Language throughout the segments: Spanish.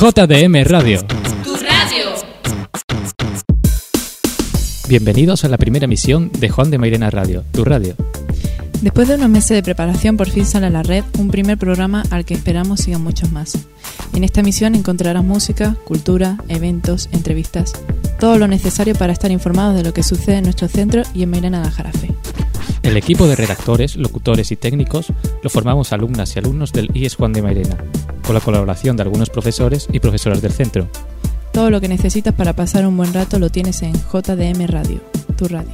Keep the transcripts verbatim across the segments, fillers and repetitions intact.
J D M Radio. Tu radio. Bienvenidos a la primera emisión de Juan de Mairena Radio, tu radio. Después de unos meses de preparación, por fin sale a la red un primer programa al que esperamos sigan muchos más. En esta emisión encontrarás música, cultura, eventos, entrevistas, todo lo necesario para estar informados de lo que sucede en nuestro centro y en Mairena de Aljarafe. El equipo de redactores, locutores y técnicos lo formamos alumnas y alumnos del I E S Juan de Mairena, con la colaboración de algunos profesores y profesoras del centro. Todo lo que necesitas para pasar un buen rato lo tienes en J D M Radio, tu radio.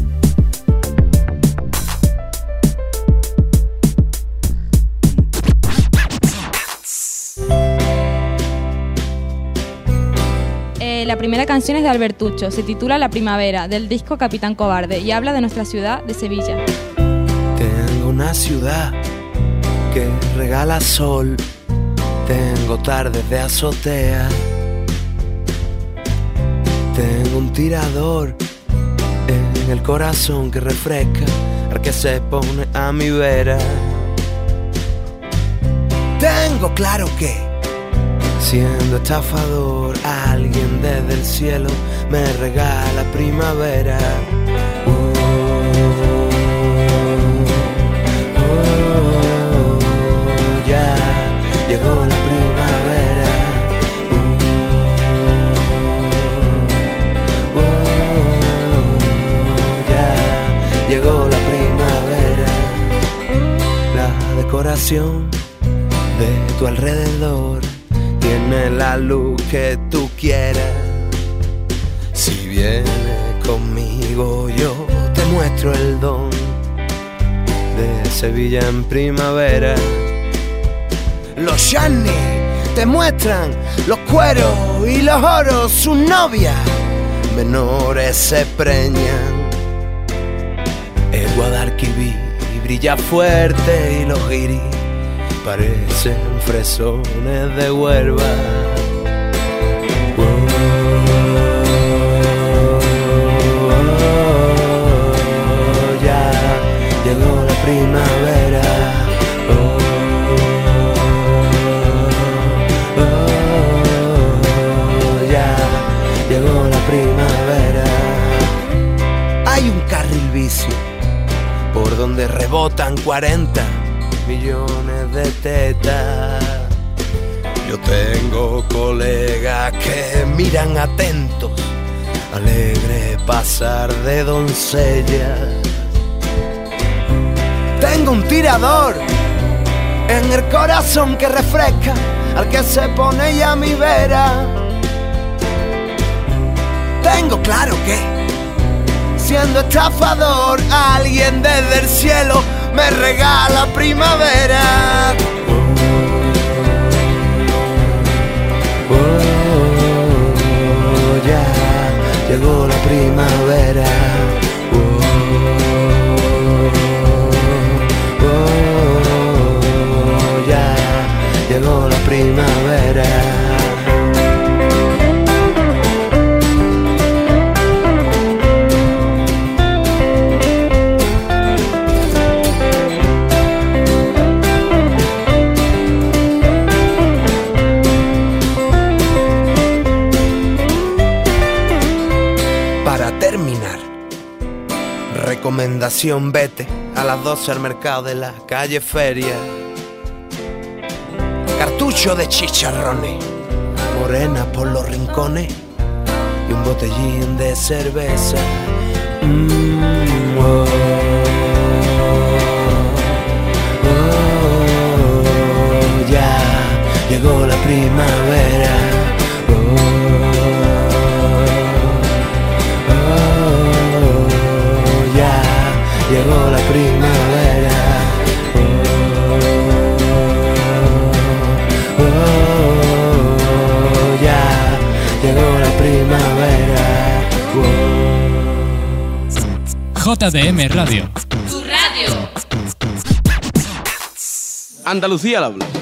Eh, la primera canción es de Albertucho, se titula La Primavera, del disco Capitán Cobarde, y habla de nuestra ciudad de Sevilla. Tengo una ciudad que regala sol, tengo tardes de azotea, tengo un tirador en el corazón que refresca al que se pone a mi vera. Tengo claro que, siendo estafador, alguien desde el cielo me regala primavera. Oh, oh, oh, ya llegó la primavera. Oh, oh, ya llegó la primavera. La decoración de tu alrededor tiene la luz que tú quieras. Si vienes conmigo yo te muestro el don de Sevilla en primavera. Los shani te muestran los cueros y los oros, sus novias menores se preñan. El Guadalquivir brilla fuerte y los guiris parecen fresones de Huelva. Oh, oh, ya llegó la primavera. Oh, oh, ya llegó la primavera. Hay un carril bici por donde rebotan cuarenta millones de tetas. Yo tengo colegas que miran atentos, alegre pasar de doncella. Tengo un tirador en el corazón que refresca al que se pone ya a mi vera. Tengo claro que, siendo estafador, alguien desde el cielo me regala primavera. Oh, oh, ya llegó la primavera. Oh, oh, ya llegó la primavera. Recomendación: vete a las doce al mercado de la calle Feria. Cartucho de chicharrones, morena por los rincones y un botellín de cerveza. Mm, oh, oh, ya llegó la primavera. Llegó la primavera. Oh, oh, ya llegó la primavera. Oh. J D M Radio. Tu radio. Andalucía al habla.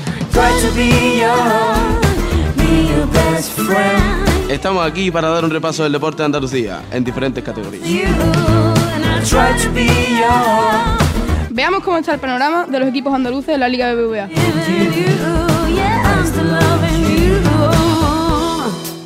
Estamos aquí para dar un repaso del deporte de Andalucía en diferentes categorías. Veamos cómo está el panorama de los equipos andaluces de la Liga B B V A.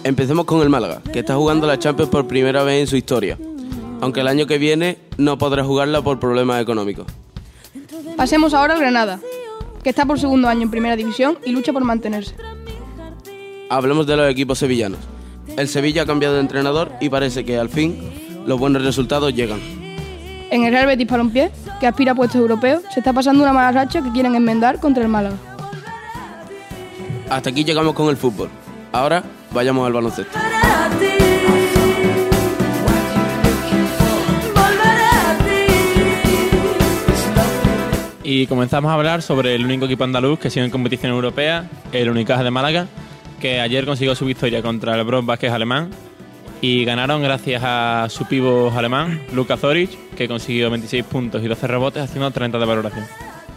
Empecemos con el Málaga, que está jugando la Champions por primera vez en su historia, aunque el año que viene no podrá jugarla por problemas económicos. Pasemos ahora al Granada, que está por segundo año en Primera División y lucha por mantenerse. Hablemos de los equipos sevillanos. El Sevilla ha cambiado de entrenador y parece que al fin los buenos resultados llegan. En el Real Betis Balompié, que aspira a puestos europeos, se está pasando una mala racha que quieren enmendar contra el Málaga. Hasta aquí llegamos con el fútbol. Ahora vayamos al baloncesto. Y comenzamos a hablar sobre el único equipo andaluz que sigue en competición europea, el Unicaja de Málaga, que ayer consiguió su victoria contra el Bros Vázquez alemán y ganaron gracias a su pívot alemán, Luka Zoric, que consiguió veintiséis puntos y doce rebotes haciendo treinta de valoración.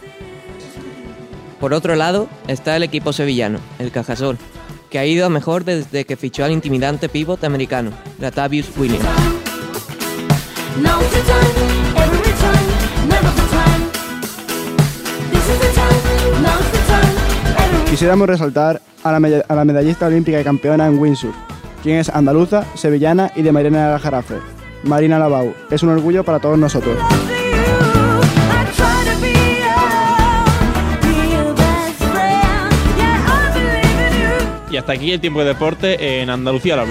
Por otro lado está el equipo sevillano, el Cajasol, que ha ido a mejor desde que fichó al intimidante pívot americano, Latavius Williams. Quisiéramos resaltar a la, me- a la medallista olímpica y campeona en windsurf, quien es andaluza, sevillana y de Mairena del Aljarafe, Marina Labau. Es un orgullo para todos nosotros. Y hasta aquí el tiempo de deporte en Andalucía al habla.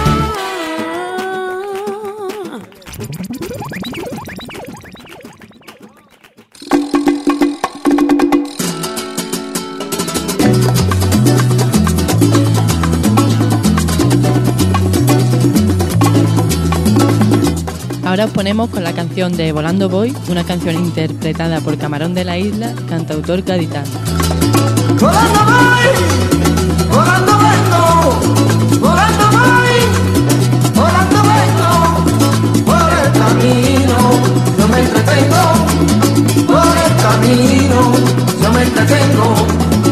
Ahora os ponemos con la canción de Volando Voy, una canción interpretada por Camarón de la Isla, cantautor gaditano. Volando voy, volando vengo, volando voy, volando vengo, por el camino yo me entretengo, por el camino yo me entretengo.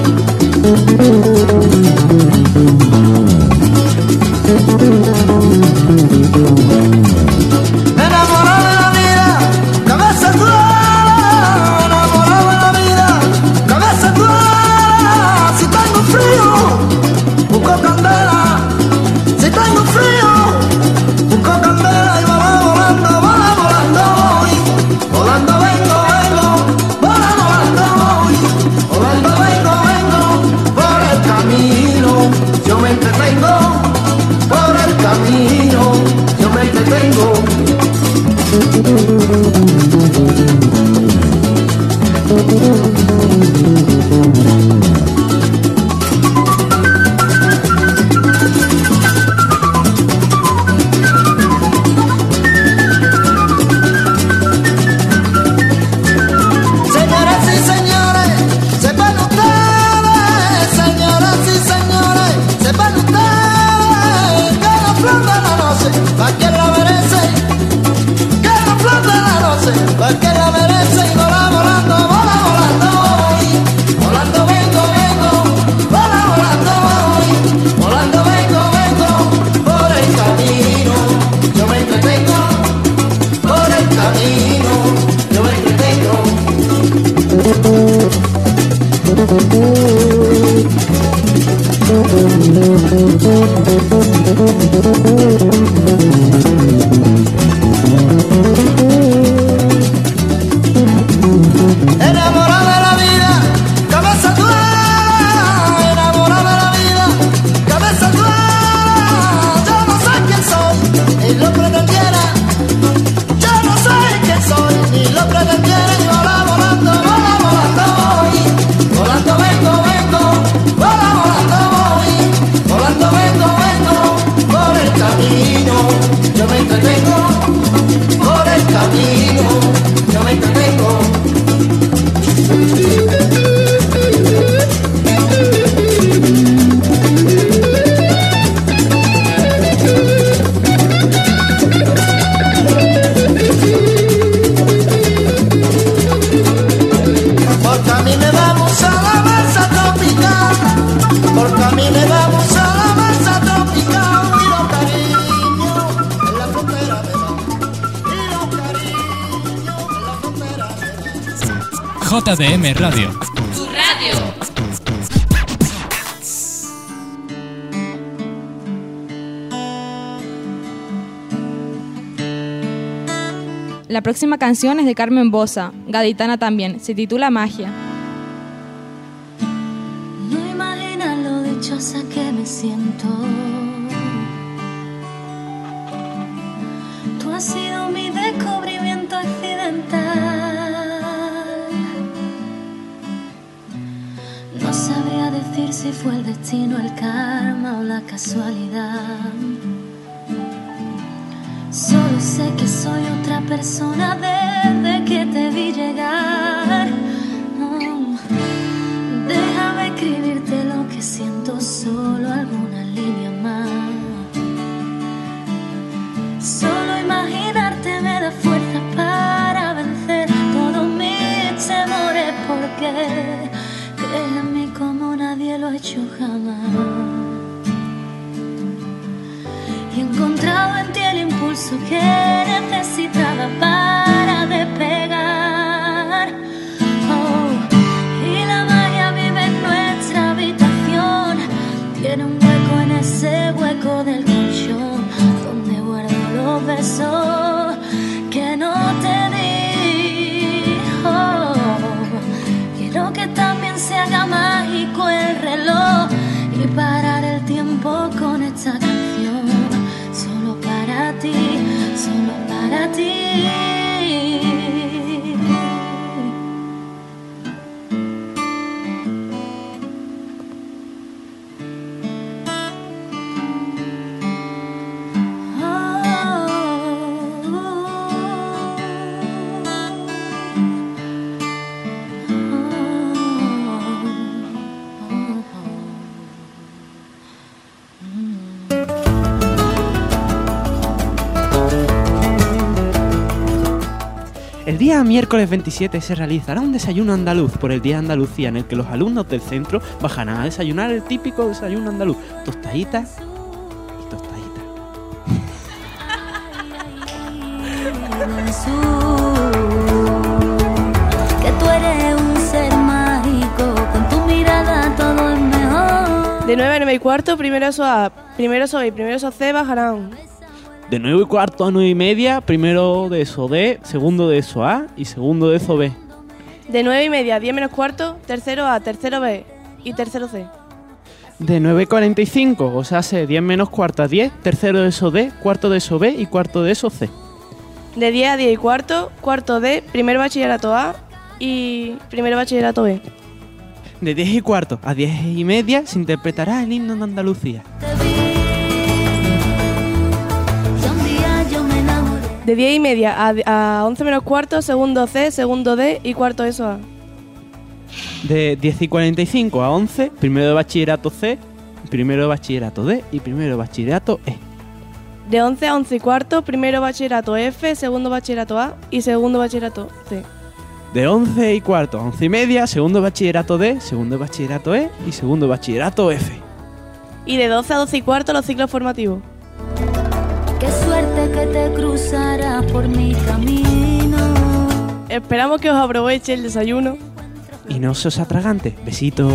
Enamorado de la vida, cabeza dura, enamorado de la vida, cabeza dura. Si tengo frío, busco candela. Si tengo frío, busco candela y volando, volando, volando, volando voy. Volando vengo, vengo, volando, volando voy. Volando vengo, vengo, por el camino yo me entretengo. Por el camino yo me entretengo. Señoras y señores, sepan ustedes, señoras y señores, sepan ustedes que la flor de la noche, pa' quien la merece, que la flor de la noche, pa' quien la merece, y vola volando, vola volando voy, volando vengo, vengo, vola volando voy, volando vengo, vengo, por el camino yo me entretengo, por el camino yo me entretengo. Enamorado de la vida, cabeza dura, enamorado de la vida, cabeza dura. Yo no sé quién soy, ni lo pretendiera. Yo no sé quién soy, ni lo pretendiera. Y vola volando, vola volando voy, volando vengo, vengo, vola volando voy, volando vengo, vengo, por el camino yo me entretengo, por el camino yo me entretengo. Porque a mí me vamos a la mesa tropical, porque a mí me vamos a la mesa tropical, y los cariños en la frontera me dan, y los cariños en la frontera me dan. J D M Radio. Tu radio. La próxima canción es de Carmen Bosa, gaditana también, se titula Magia. No imaginas lo dichosa que me siento. Tú has sido mi descubrimiento accidental. No sabría decir si fue el destino, el karma o la casualidad. Solo sé que soy otra persona desde que te vi llegar. Oh, déjame escribirte lo que siento, solo alguna línea más. Solo imaginarte me da fuerza para vencer todos mis temores, porque crees en mí como nadie lo ha hecho jamás. Y he encontrado en ti el impulso que necesitaba para despegar. Oh, y la magia vive en nuestra habitación. Tiene un hueco en ese hueco del colchón donde guardo los besos que no te di. Oh, quiero que también se haga mágico el reloj y parar el tiempo con esta canción. Solo para ti, solo para ti. El día miércoles veintisiete se realizará un desayuno andaluz por el Día de Andalucía, en el que los alumnos del centro bajarán a desayunar el típico desayuno andaluz: tostaditas y tostaditas. Que tú eres un ser mágico, con tu mirada todo es mejor. De nueve a nueve y cuarto, primero eso A, primero eso B y primero eso C bajarán. De nueve y cuarto a nueve y media, primero de eso D, segundo de eso A y segundo de eso B. De nueve y media a diez menos cuarto, tercero A, tercero B y tercero C. De nueve y cuarenta y cinco, o sea, hace diez menos cuarto a diez, tercero de eso D, cuarto de eso B y cuarto de eso C. De diez a diez y cuarto, cuarto D, primer bachillerato A y primer bachillerato B. De diez y cuarto a diez y media se interpretará el himno de Andalucía. De diez y media a, a once menos cuarto, segundo C, segundo D y cuarto eso A. De diez y cuarenta y cinco a once, primero de bachillerato C, primero de bachillerato D y primero de bachillerato E. De once a once y cuarto, primero bachillerato F, segundo bachillerato A y segundo bachillerato C. De once y cuarto a once y media, segundo bachillerato D, segundo bachillerato E y segundo bachillerato F. Y de doce a doce y cuarto los ciclos formativos. Qué suerte que te cruzarás por mi camino. Esperamos que os aproveche el desayuno. Y no se os atragante. Besitos.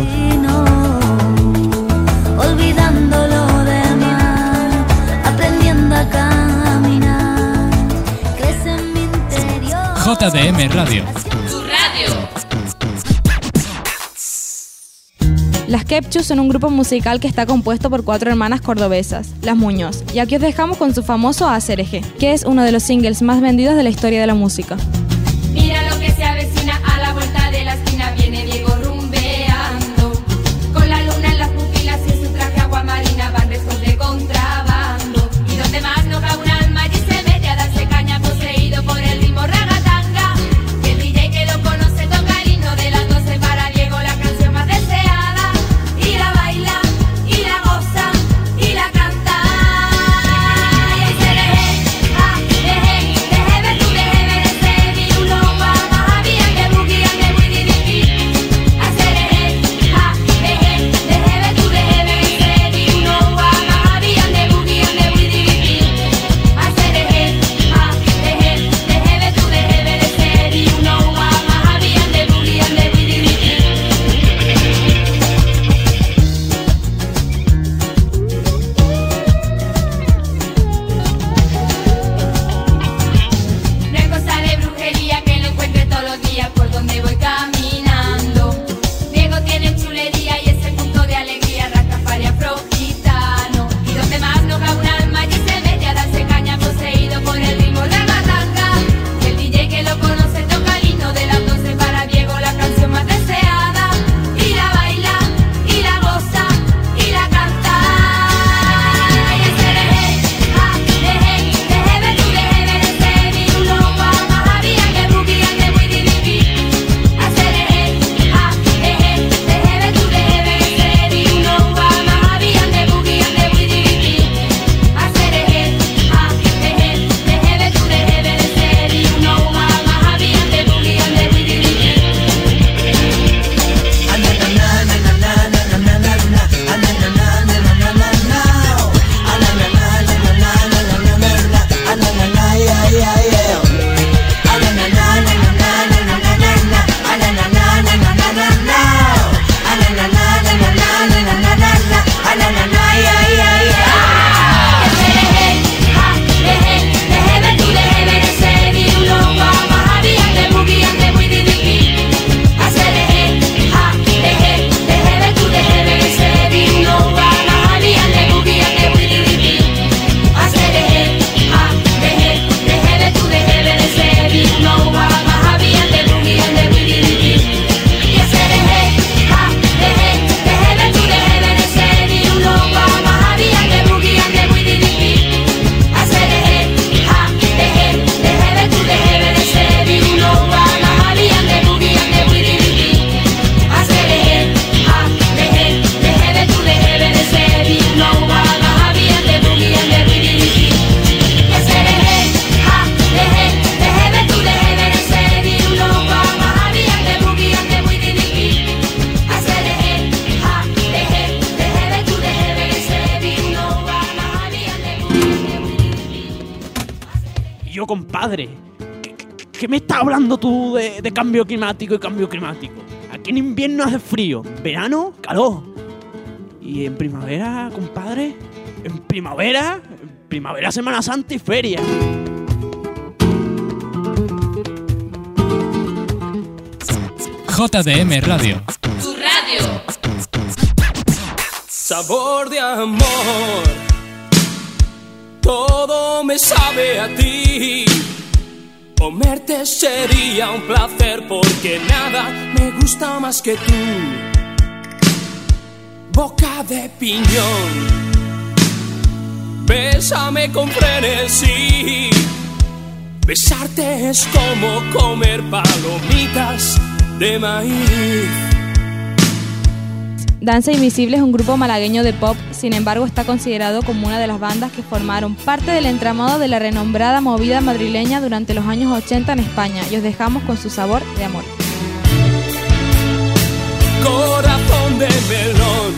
Olvidando lo demás, aprendiendo a caminar. Crece en mi interior. J D M Radio. Tu radio. Las Kepchus son un grupo musical que está compuesto por cuatro hermanas cordobesas, las Muñoz, y aquí os dejamos con su famoso Acereje, que es uno de los singles más vendidos de la historia de la música. Mira lo que se avecina a la vuelta de la esquina, viene Diego rumbeando, con la luna en las pupilas y en su traje agua marina van restos de contrabando, y donde más no cabe un alma allí se mete a darse caña poseído por el ritmo ragatanga, y el D J que lo conoce toca el himno de las doce para Diego, la canción más deseada, y la baila, y la goza, y la canta, y ese deje, ah, deje, deje ver tu deje ver ese virulo, vamos a Y yo, compadre, ¿qué, qué, qué me estás hablando tú de, de cambio climático y cambio climático? Aquí en invierno hace frío, en verano, calor. Y en primavera, compadre, en primavera, en primavera, Semana Santa y feria. J D M Radio. Tu radio. Sabor de amor, todo me sabe a ti. Comerte sería un placer porque nada me gusta más que tú. Boca de piñón, bésame con frenesí. Besarte es como comer palomitas de maíz. Danza Invisible es un grupo malagueño de pop, sin embargo está considerado como una de las bandas que formaron parte del entramado de la renombrada movida madrileña durante los años ochenta en España, y os dejamos con su Sabor de Amor. Corazón de melón,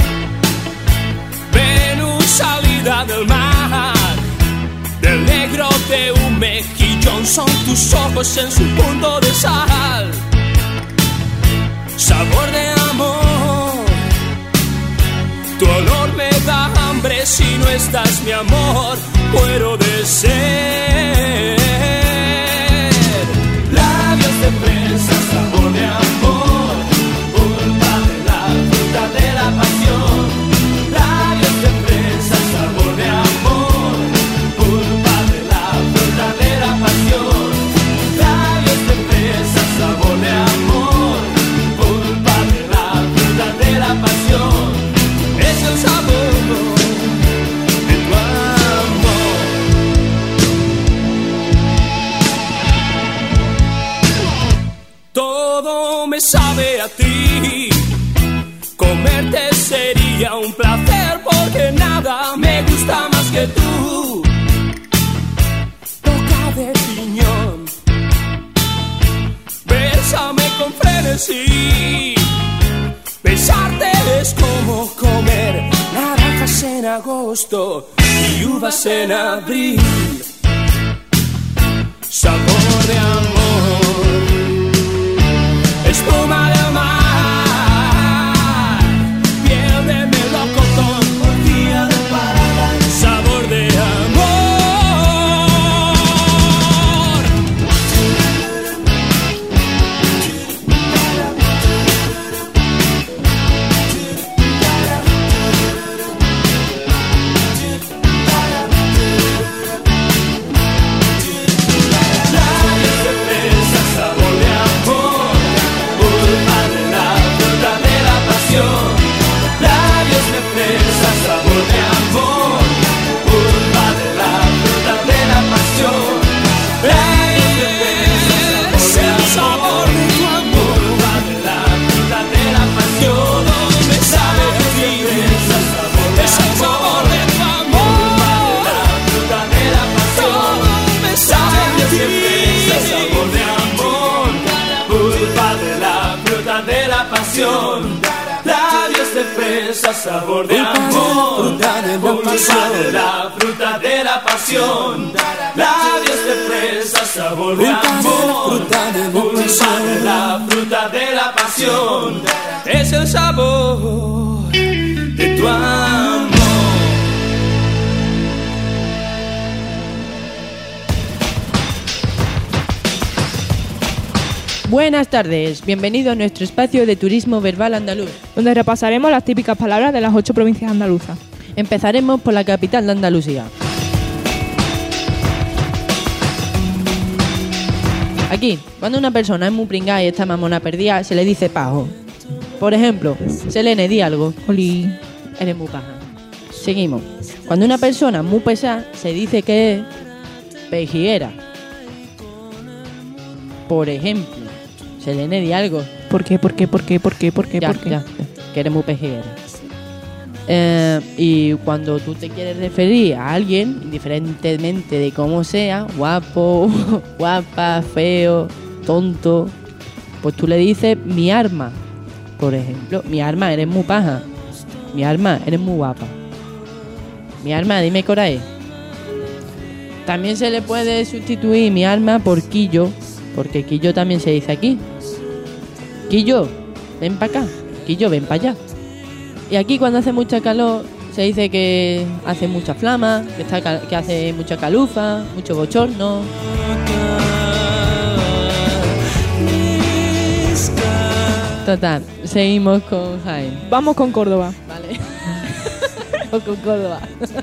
Venus salida del mar, del negro de un mejillón son tus ojos en su punto de sal. Sabor de amor, tu olor me da hambre, si no estás mi amor, muero de sed. Labios de fresa, sabor de amor, pulpa de la fruta de la pasión. Labios de fresa, sabor de amor, pulpa de la fruta de la pasión. Labios de fresa, sabor de amor, pulpa de la fruta de la pasión. Es el sabor de tu amor. Todo me sabe a ti. Comerte sería un placer porque nada me gusta más que tú. Boca de piñón, bésame con frenesí. Besarte es como comer naranjas en agosto y uvas en abril. Sabor de amor, espuma del mar, piel de melocotón, orgía de parada. Sabor de amor. Labios de fresa, sabor de amor, pulpa de la fruta de la pasión. Labios de fresa, sabor de amor, pulpa de la fruta de la pasión. Es el sabor de tu amor. Buenas tardes, bienvenido a nuestro espacio de turismo verbal andaluz, donde repasaremos las típicas palabras de las ocho provincias andaluzas. Empezaremos por la capital de Andalucía. Aquí, cuando una persona es muy pringada y está mamona perdida, se le dice pajo. Por ejemplo, Selene, di algo. Oli. Eres muy paja. Seguimos. Cuando una persona es muy pesada, se dice que es pejiguera. Por ejemplo, Selene, di algo. ¿Por qué? ¿Por qué? ¿Por qué? ¿Por qué? ¿Por qué? Ya, ¿Por qué? ya, que eres muy pejiguera. Eh, y cuando tú te quieres referir a alguien, indiferentemente de cómo sea, guapo, guapa, feo, tonto, pues tú le dices mi arma. Por ejemplo, mi arma, eres muy paja. Mi arma, eres muy guapa. Mi arma, dime qué hora es. También se le puede sustituir mi alma por Quillo, porque Quillo también se dice aquí. Quillo, ven para acá. Quillo, ven para allá. Y aquí cuando hace mucha calor se dice que hace mucha flama, que, está, cal- que hace mucha calufa, mucho bochorno. Total, seguimos con Jaén. Vamos con Córdoba. Vale. Vamos con Córdoba.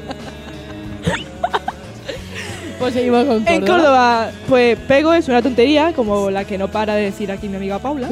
Pues seguimos con Córdoba. En Córdoba, pues pego es una tontería, como la que no para de decir aquí mi amiga Paula.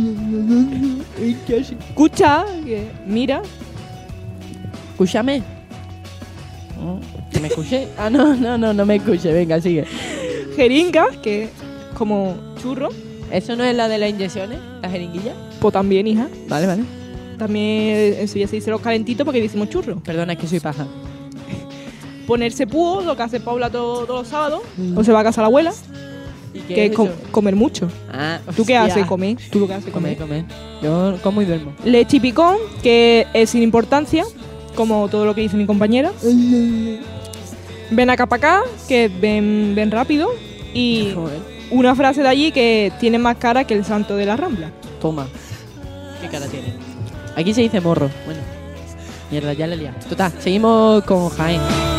Escucha, que mira. Escúchame. ¿Que me escuché? Ah, no, no, no, no me escuché. Venga, sigue. Jeringa, que es como churro. ¿Eso no es la de las inyecciones? ¿La jeringuilla? Pues también, hija. Vale, vale. También en Sevilla se dice los calentitos porque decimos churro. Perdona, es que soy paja. Ponerse púo, lo que hace Paula todo- todos los sábados. O se va a casa la abuela. ¿Y qué Que es es com- eso? comer mucho. Ah, ¿Tú qué hostia. haces? Comer. ¿Tú lo que haces? Comer, Comer. comer. Yo como y duermo. Leche y picón, que es sin importancia, como todo lo que dice mi compañera. Ven acá para acá, que ven, ven rápido. Y una frase de allí que tiene más cara que el santo de la Rambla. Toma. ¿Qué cara tiene? Aquí se dice morro. Bueno. Mierda, ya le he liado. Total, seguimos con Jaén.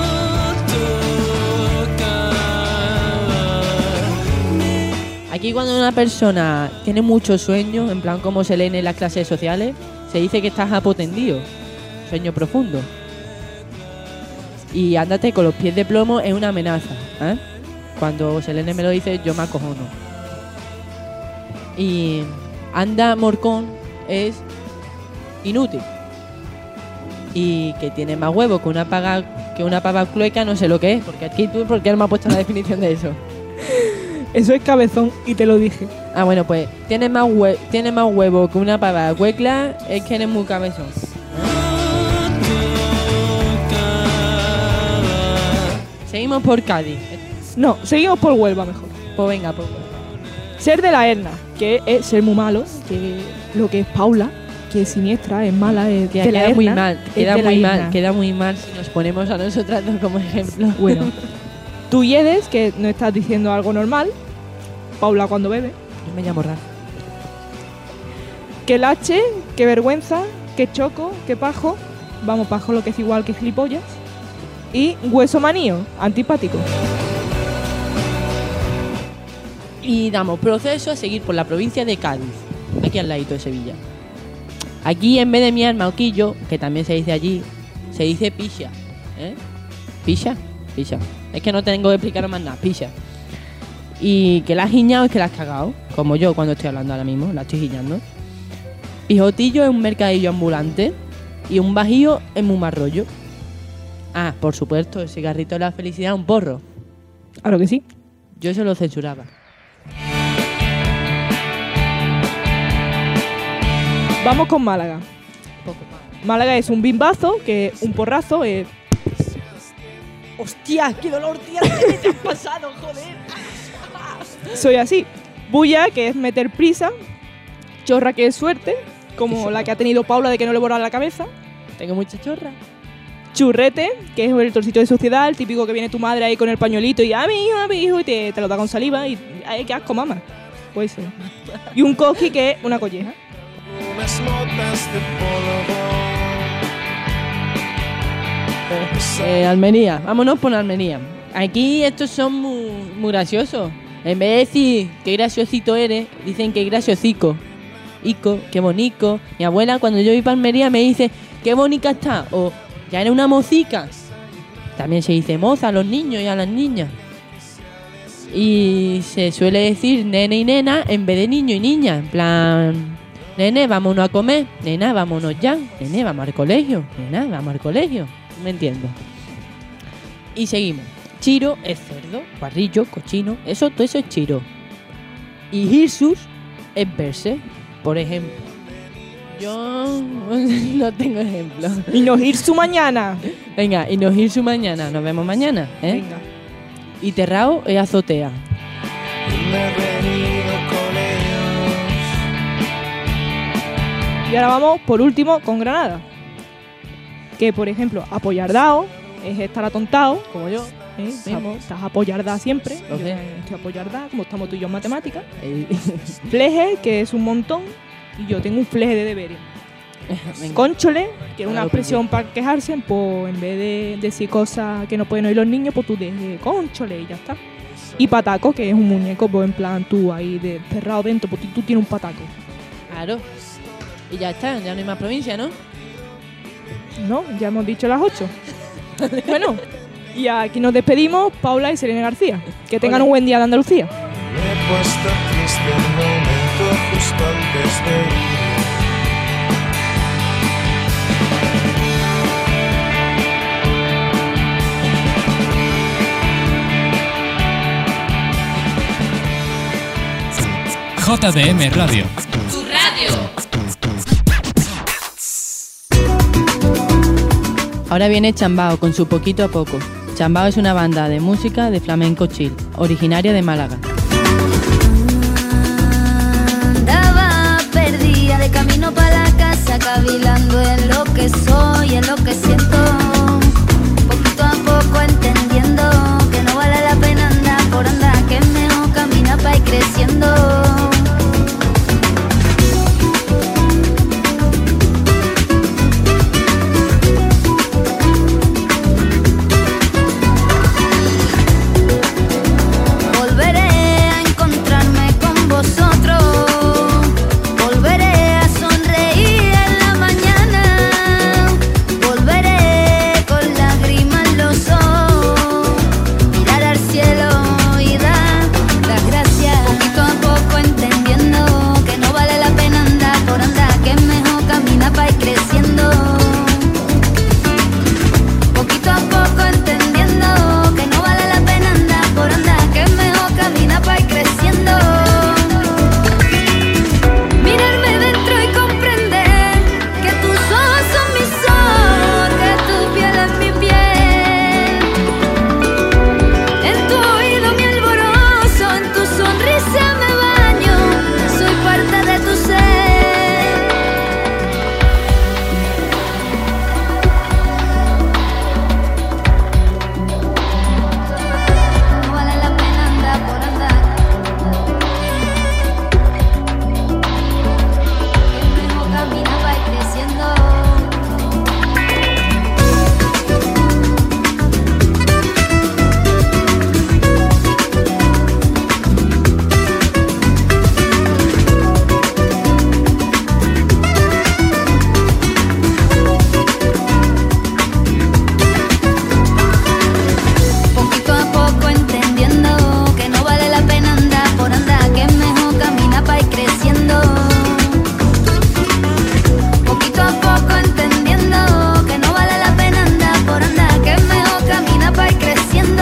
Aquí cuando una persona tiene mucho sueño, en plan como se leen en las clases sociales, se dice que estás apotendido. Sueño profundo. Y ándate con los pies de plomo es una amenaza, ¿eh? Cuando Selene me lo dice, yo me acojono. Y anda morcón es inútil. Y que tiene más huevo que una paga que una pava clueca, no sé lo que es, porque aquí tú, ¿por qué no me has puesto la definición de eso? Eso es cabezón y te lo dije. Ah, bueno, pues tiene más hue tiene más huevo que una pava cuecla, es que eres muy cabezón. Seguimos por Cádiz. No, seguimos por Huelva mejor. Pues venga, por Huelva. Ser de la Herna, que es ser muy malo, que lo que es Paula, que es siniestra, es mala, es Queda, de la queda muy Herna, mal, es queda de la muy Herna. mal, queda muy mal si nos ponemos a nosotras dos como ejemplo. Bueno, tú yedes, que no estás diciendo algo normal. Paula cuando bebe. Yo me llamo Rafa. Que lache, que vergüenza, que choco, que pajo. Vamos, pajo lo que es igual que gilipollas. Y hueso manío, antipático. Y damos proceso a seguir por la provincia de Cádiz, aquí al ladito de Sevilla. Aquí en vez de mi alma o quillo, que también se dice allí, se dice picha. ¿Eh? ¿Picha? Picha. Es que no tengo que explicaros más nada, picha. Y que la has guiñado es que la has cagado, como yo cuando estoy hablando ahora mismo, la estoy guiñando. Pijotillo es un mercadillo ambulante y un bajío es un marrollo. Ah, por supuesto, el cigarrito de la felicidad, un porro. Claro que sí. Yo eso lo censuraba. Vamos con Málaga. Málaga es un bimbazo, que un porrazo es... ¡Hostia! ¡Qué dolor, tía! ¿Qué te has pasado, joder? Soy así. Bulla, que es meter prisa. Chorra, que es suerte, como la que ha tenido Paula de que no le borra la cabeza. Tengo mucha chorra. Churrete, que es el trocito de suciedad, el típico que viene tu madre ahí con el pañuelito y a mi hijo, a mi hijo, y te, te lo da con saliva y ay, qué asco, mamá. Pues sí. Y un coqui, que es una colleja. Unas motas de polvo. Eh, Almería, vámonos por Almería. Aquí estos son muy, muy graciosos. En vez de decir qué graciosito eres, dicen que graciosico. Ico, qué bonico. Mi abuela cuando yo iba a Almería me dice, qué bonita está. O ya era una mocica. También se dice moza a los niños y a las niñas. Y se suele decir nene y nena en vez de niño y niña. En plan, nene, vámonos a comer. Nena, vámonos ya. Nene, vamos al colegio. Nena, vamos al colegio. Me entiendo. Y seguimos. Chiro es cerdo, parrillo, cochino. Eso, todo eso es chiro. Y hirsus es verse. Por ejemplo. Yo no tengo ejemplo. Y nos ir su mañana. Venga, y nos ir su mañana. Nos vemos mañana, ¿eh? Venga. Y terrao es azotea. Y ahora vamos, por último, con Granada. Que, por ejemplo, apoyardao es estar atontado. Como yo. ¿eh? Vemos. Estás apoyarda siempre. Lo Yo sé. estoy apoyarda, como estamos tú y yo en matemáticas. Eh, Fleje, que es un montón, y yo tengo un fleje de deberes. venga. Cónchole, que es una Ahora lo expresión para quejarse, pues en vez de decir cosas que no pueden oír los niños, pues tú dices cónchole y ya está. Y pataco, que es un muñeco, pues en plan tú ahí de, cerrado dentro, pues tú, tú tienes un pataco. Claro. Y ya está, ya no hay más provincia, ¿no? No, ya hemos dicho las ocho. Bueno, y aquí nos despedimos, Paula y Selena García. Que tengan Hola. un buen día de Andalucía. Me he puesto triste un momento justo antes de ir. J D M Radio. Tu radio. Ahora viene Chambao con su Poquito a Poco. Chambao es una banda de música de flamenco chill, originaria de Málaga. Andaba perdida de camino para la casa, cavilando en lo que soy, en lo que siento. Poquito a poco entendiendo que no vale la pena andar por andar, que es mejor caminar para ir creciendo. Volveré a encontrarme con vosotros, volveré a sonreír en la mañana, volveré con lágrimas en los ojos, mirar al cielo y dar las gracias. Poquito a poco entendiendo que no vale la pena andar por andar, que es mejor caminar para ir creciendo. Poquito a poco entendiendo que no vale la pena andar por andar, que es mejor caminar para ir creciendo. Mirarme dentro y comprender que tus ojos son mis ojos, que tu piel es mi piel. En tu oído mi alborozo, en tu sonrisa me baño, soy parte de tu ser. No vale la pena andar por andar, que es mejor caminar para ir creciendo. Poquito a poco entendiendo que no vale la pena andar por andar, que es mejor caminar para ir creciendo. Poquito a poco entendiendo que no vale la pena andar por andar, que es mejor caminar para ir creciendo.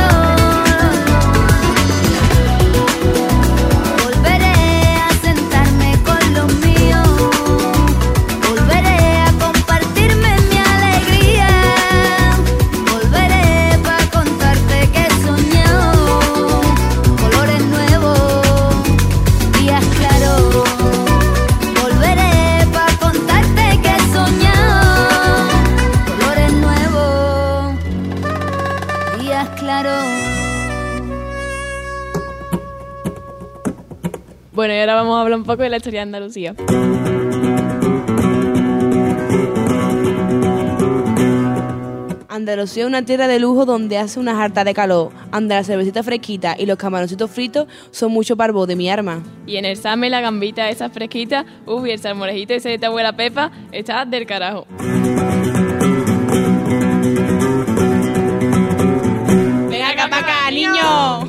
Volveré a sentarme con los míos, volveré a compartirme mi alegría, volveré para contarte que he soñado colores nuevos, días claros. Volveré para contarte que he soñado colores nuevos, días claros. Bueno, y ahora vamos a hablar un poco de la historia de Andalucía. Andalucía es una tierra de lujo donde hace una harta de calor, donde la cervecita fresquita y los camaroncitos fritos son mucho parvo de mi arma. Y en el Same, la gambita esa fresquita, uff, y el salmorejito ese de tu abuela Pepa, está del carajo. ¡Venga acá para acá, niño!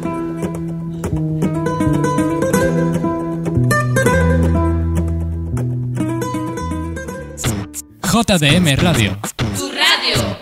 J D M Radio. Tu radio.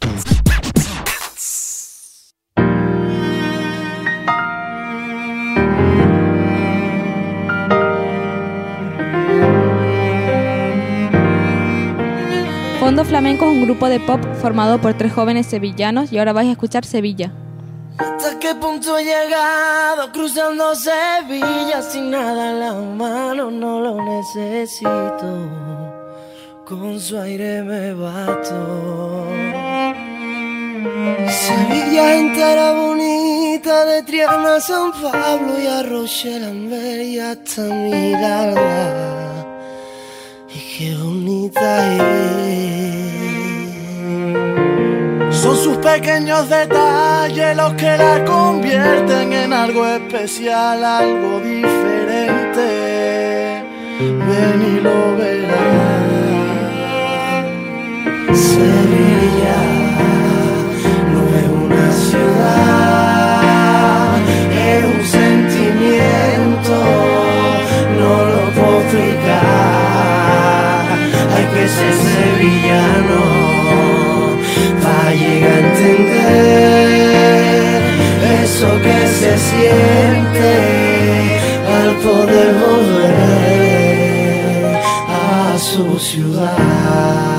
Fondo Flamenco es un grupo de pop formado por tres jóvenes sevillanos y ahora vais a escuchar Sevilla. ¿Hasta qué punto he llegado cruzando Sevilla? Sin nada en la mano no lo necesito, con su aire me basto. Sevilla entera bonita, de Triana a San Pablo y a Rochelle y hasta Miranda. Y qué bonita es. Son sus pequeños detalles los que la convierten en algo especial, algo diferente. Ven y lo verás. Sevilla no es una ciudad, es un sentimiento, no lo puedo explicar. Hay que ser sevillano para llegar a entender eso que se siente al poder volver a su ciudad.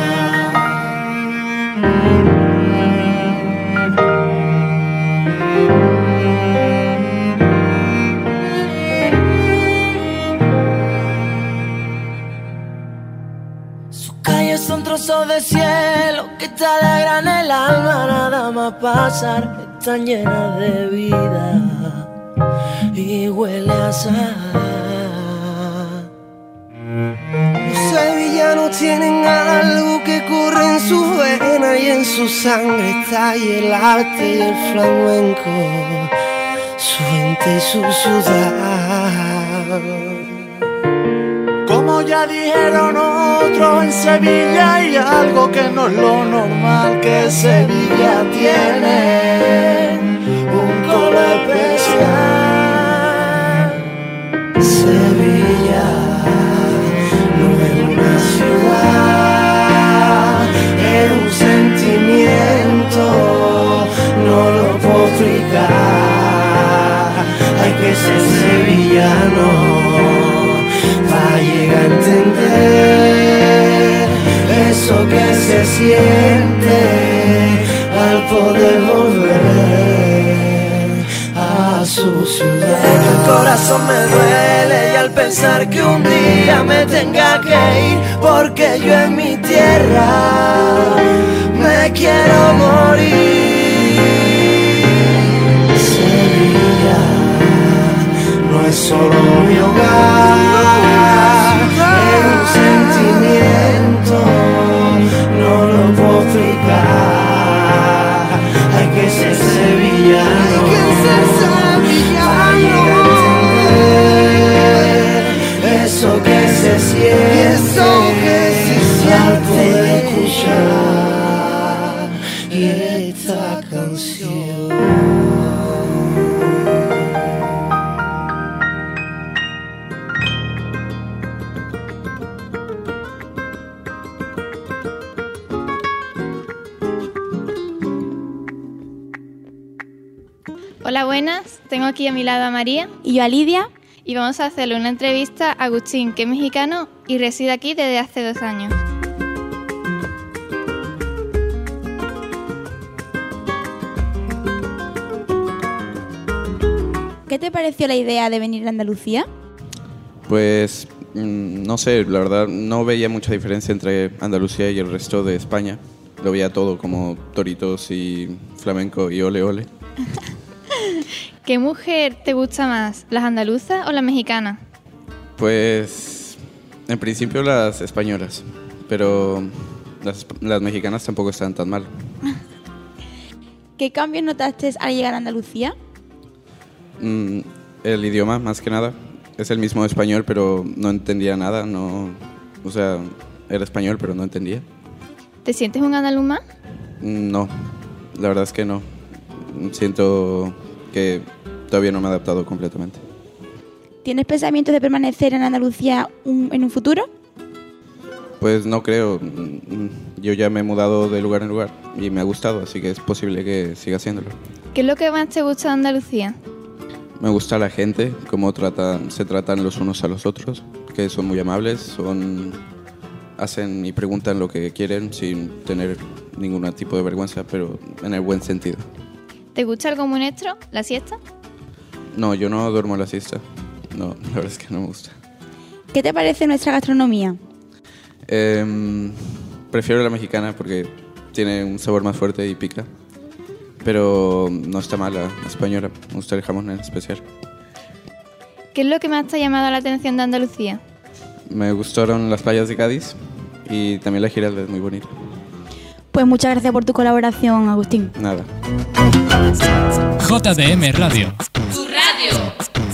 Son trozos de cielo que te alegran el alma, nada más pasar, están llenas de vida y huele a sal. Los sevillanos tienen algo que corre en sus venas y en su sangre está y el arte y el flamenco, su gente y su ciudad. Como ya dijeron otros, en Sevilla hay algo que no es lo normal, que Sevilla tiene un color especial. Sevilla no es una ciudad, es un sentimiento, no lo puedo explicar. Hay que ser sevillano para llegar a entender eso que se siente al poder volver a su ciudad. El corazón me duele y al pensar que un día me tenga que ir, porque yo en mi tierra me quiero morir. Sevilla no es solo mi hogar, es un sentimiento, no lo puedo explicar. Hay que ser sevillano, hay que ser sevillano para entender eso que se siente, eso que se siente al poder escuchar esta canción. Hola, buenas. Tengo aquí a mi lado a María. Y yo a Lidia. Y vamos a hacerle una entrevista a Agustín, que es mexicano y reside aquí desde hace dos años. ¿Qué te pareció la idea de venir a Andalucía? Pues no sé, la verdad no veía mucha diferencia entre Andalucía y el resto de España. Lo veía todo como toritos y flamenco y ole ole. ¿Qué mujer te gusta más, las andaluzas o las mexicanas? Pues en principio las españolas, pero las, las mexicanas tampoco están tan mal. ¿Qué cambios notaste al llegar a Andalucía? Mm, el idioma, más que nada. Es el mismo español, pero no entendía nada. No, o sea, era español, pero no entendía. ¿Te sientes un andaluz más? No, la verdad es que no. Siento que todavía no me he adaptado completamente. ¿Tienes pensamientos de permanecer en Andalucía un, en un futuro? Pues no creo. Yo ya me he mudado de lugar en lugar y me ha gustado, así que es posible que siga haciéndolo. ¿Qué es lo que más te gusta de Andalucía? Me gusta la gente, cómo tratan, se tratan los unos a los otros, que son muy amables, son, hacen y preguntan lo que quieren sin tener ningún tipo de vergüenza, pero en el buen sentido. ¿Te gusta algo muy nuestro, la siesta? No, yo no duermo la siesta. No, la verdad es que no me gusta. ¿Qué te parece nuestra gastronomía? Eh, prefiero la mexicana porque tiene un sabor más fuerte y pica. pero no está mala, española. Me gusta el jamón en especial. ¿Qué es lo que más te ha llamado la atención de Andalucía? Me gustaron las playas de Cádiz y también la Giralda, es muy bonita. Pues muchas gracias por tu colaboración, Agustín. Nada. J D M Radio. Tu radio.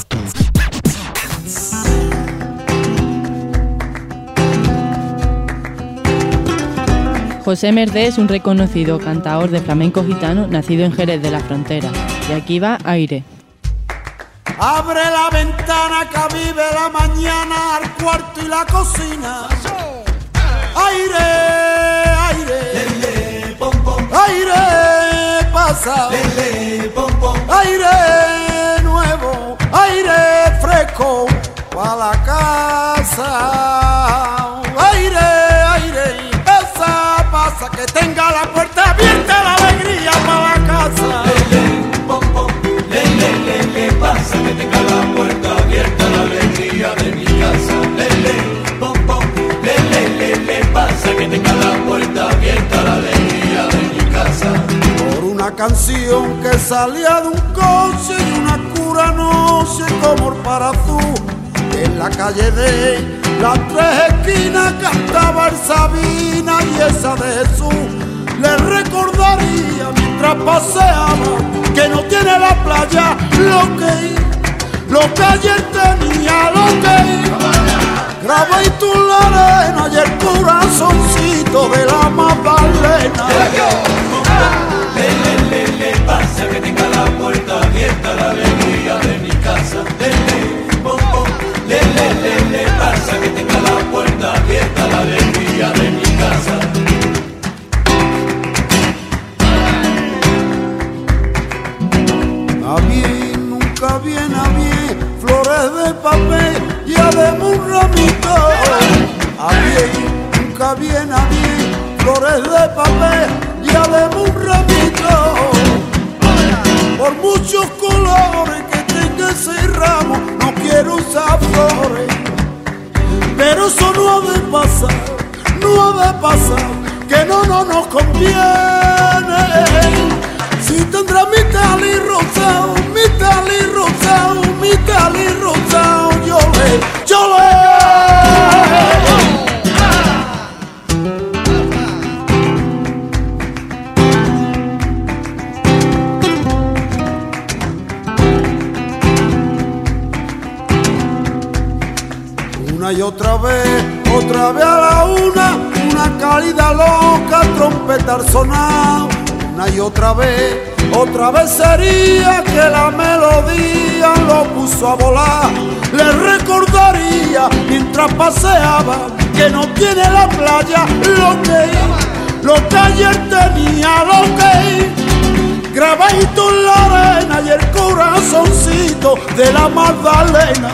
José Merdé es un reconocido cantador de flamenco gitano nacido en Jerez de la Frontera. Y aquí va Aire. Abre la ventana que vive la mañana al cuarto y la cocina. Aire, aire, aire pasa. Aire nuevo, aire fresco para la casa. Aire, aire, pasa, pasa, que tenga la puerta abierta, la alegría para la casa. ¿Qué pasa? Que tenga la puerta abierta, la alegría de mi casa. Lele, pom, pom, lele, lele, pasa. Que tenga la puerta abierta, la alegría de mi casa. Por una canción que salía de un coche y una cura noche como el Parazú. En la calle de las tres esquinas cantaba el Sabina y esa de Jesús. Le recordaría mientras paseaba que no tiene la playa lo que lo que ayer tenía, lo que graba y tú la arena y el corazoncito de la Magdalena. Lele, lele, pasa. Que tenga la puerta abierta, la alegría de mi casa. Lele, pom, pom, lele, lele, pasa. Que tenga la puerta abierta, la alegría de mi casa. A bien, nunca viene a bien, flores de papel y además un ramito. A bien, nunca viene a bien, flores de papel y además un ramito. Por muchos colores que tenga ese ramo, no quiero usar flores. Pero eso no ha de pasar, no ha de pasar, que no, no nos conviene. Si tendrá mi tali rosado, mi tali rosado, mi tali rosado, yo le, yo le. Una y otra vez, otra vez a la una, una cálida loca, trompeta al sonado. Una y otra vez, otra vez sería que la melodía lo puso a volar. Le recordaría mientras paseaba que no tiene la playa lo que, lo que ayer tenía, lo que grabadito en la arena y el corazoncito de la Magdalena.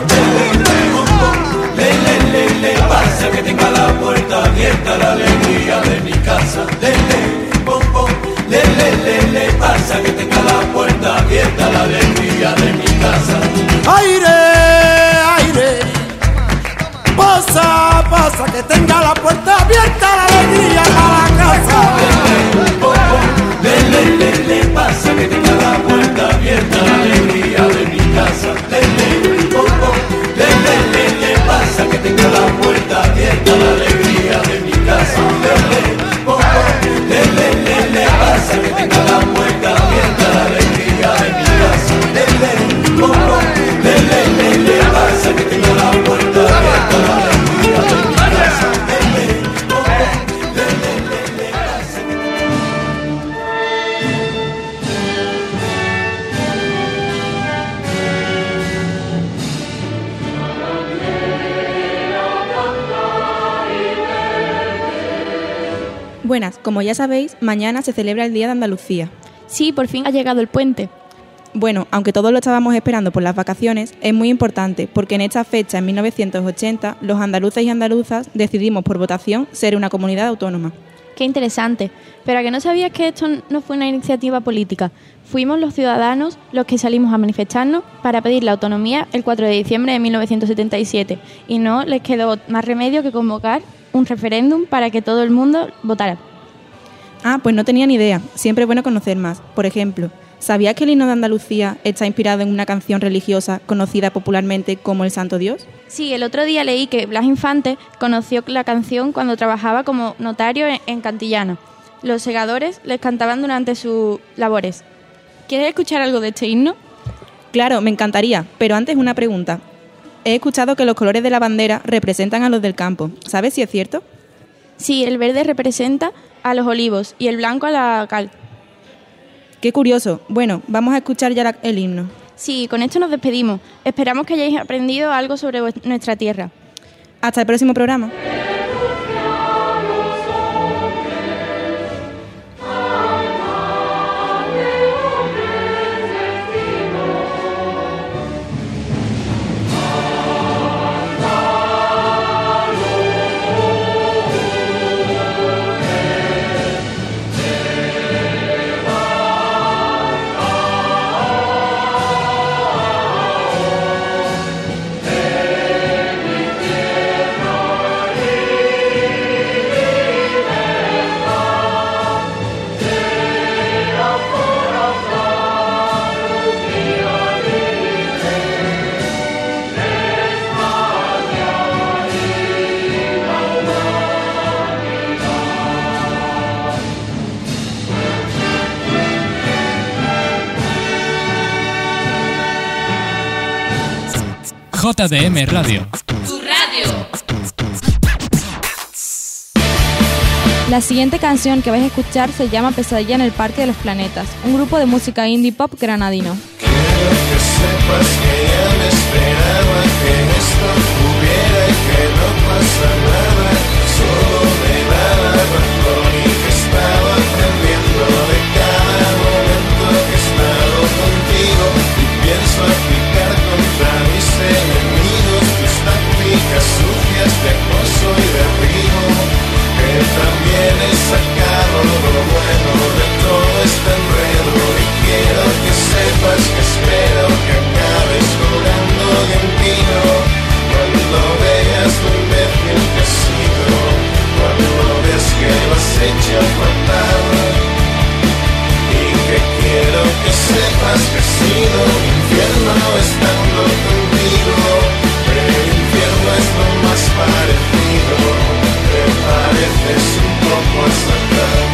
Lele, lele, pasa. Que tenga la puerta abierta, la alegría de mi casa. Lele, pom, pom, lele, lele, pasa. Que tenga la puerta abierta, la alegría de mi casa. Aire, aire, pasa, pasa, que tenga la puerta abierta, la alegría para la casa. Lele, pom, pom, lele, lele, pasa. Que tenga la puerta abierta, la alegría de mi casa. Lele, pom, pom, lele, lele, pasa. Que tenga la puerta abierta, la alegría de mi casa. Lele, pom, pom, lele, lele, pasa. Que tenga la puerta abierta, la alegría de mi casa. Lele, pom, pom, lele, lele, pasa. Que tenga la puerta abierta, la alegría de mi casa. Lele, pom, pom, lele, lele, pasa. Buenas, como ya sabéis, mañana se celebra el Día de Andalucía. Sí, por fin ha llegado el puente. Bueno, aunque todos lo estábamos esperando por las vacaciones, es muy importante porque en esta fecha, en mil novecientos ochenta, los andaluces y andaluzas decidimos por votación ser una comunidad autónoma. Qué interesante. Pero ¿a que no sabías que esto no fue una iniciativa política? Fuimos los ciudadanos los que salimos a manifestarnos para pedir la autonomía el cuatro de diciembre de mil novecientos setenta y siete y no les quedó más remedio que convocar un referéndum para que todo el mundo votara. Ah, pues no tenía ni idea. Siempre es bueno conocer más. Por ejemplo, ¿sabías que el himno de Andalucía está inspirado en una canción religiosa conocida popularmente como El Santo Dios? Sí, el otro día leí que Blas Infante conoció la canción cuando trabajaba como notario en, en Cantillana. Los segadores les cantaban durante sus labores. ¿Quieres escuchar algo de este himno? Claro, me encantaría, pero antes una pregunta. He escuchado que los colores de la bandera representan a los del campo. ¿Sabes si es cierto? Sí, el verde representa a los olivos y el blanco a la cal. Qué curioso. Bueno, vamos a escuchar ya la- el himno. Sí, con esto nos despedimos. Esperamos que hayáis aprendido algo sobre vuest- nuestra tierra. Hasta el próximo programa. J D M Radio. Tu radio. La siguiente canción que vais a escuchar se llama Pesadilla en el Parque de los Planetas, un grupo de música indie pop granadino. Que sepas que ya me esperaba que esto ocurriera y que no pasa nada, solo me da la razón y que estaba aprendiendo de cada momento que he estado contigo y pienso aplicar contra mis enemigos tus tácticas sucias de acoso y derribo, que también he sacado lo bueno de todo este enredo y quiero que sepas que espero que acabes colgando de un pino cuando veas lo imbécil que has sido, cuando ves que lo has hecho fatal y que quiero que sepas que ha sido un infierno estando contigo, pero el infierno es lo más parecido, te pareces un poco a Satán.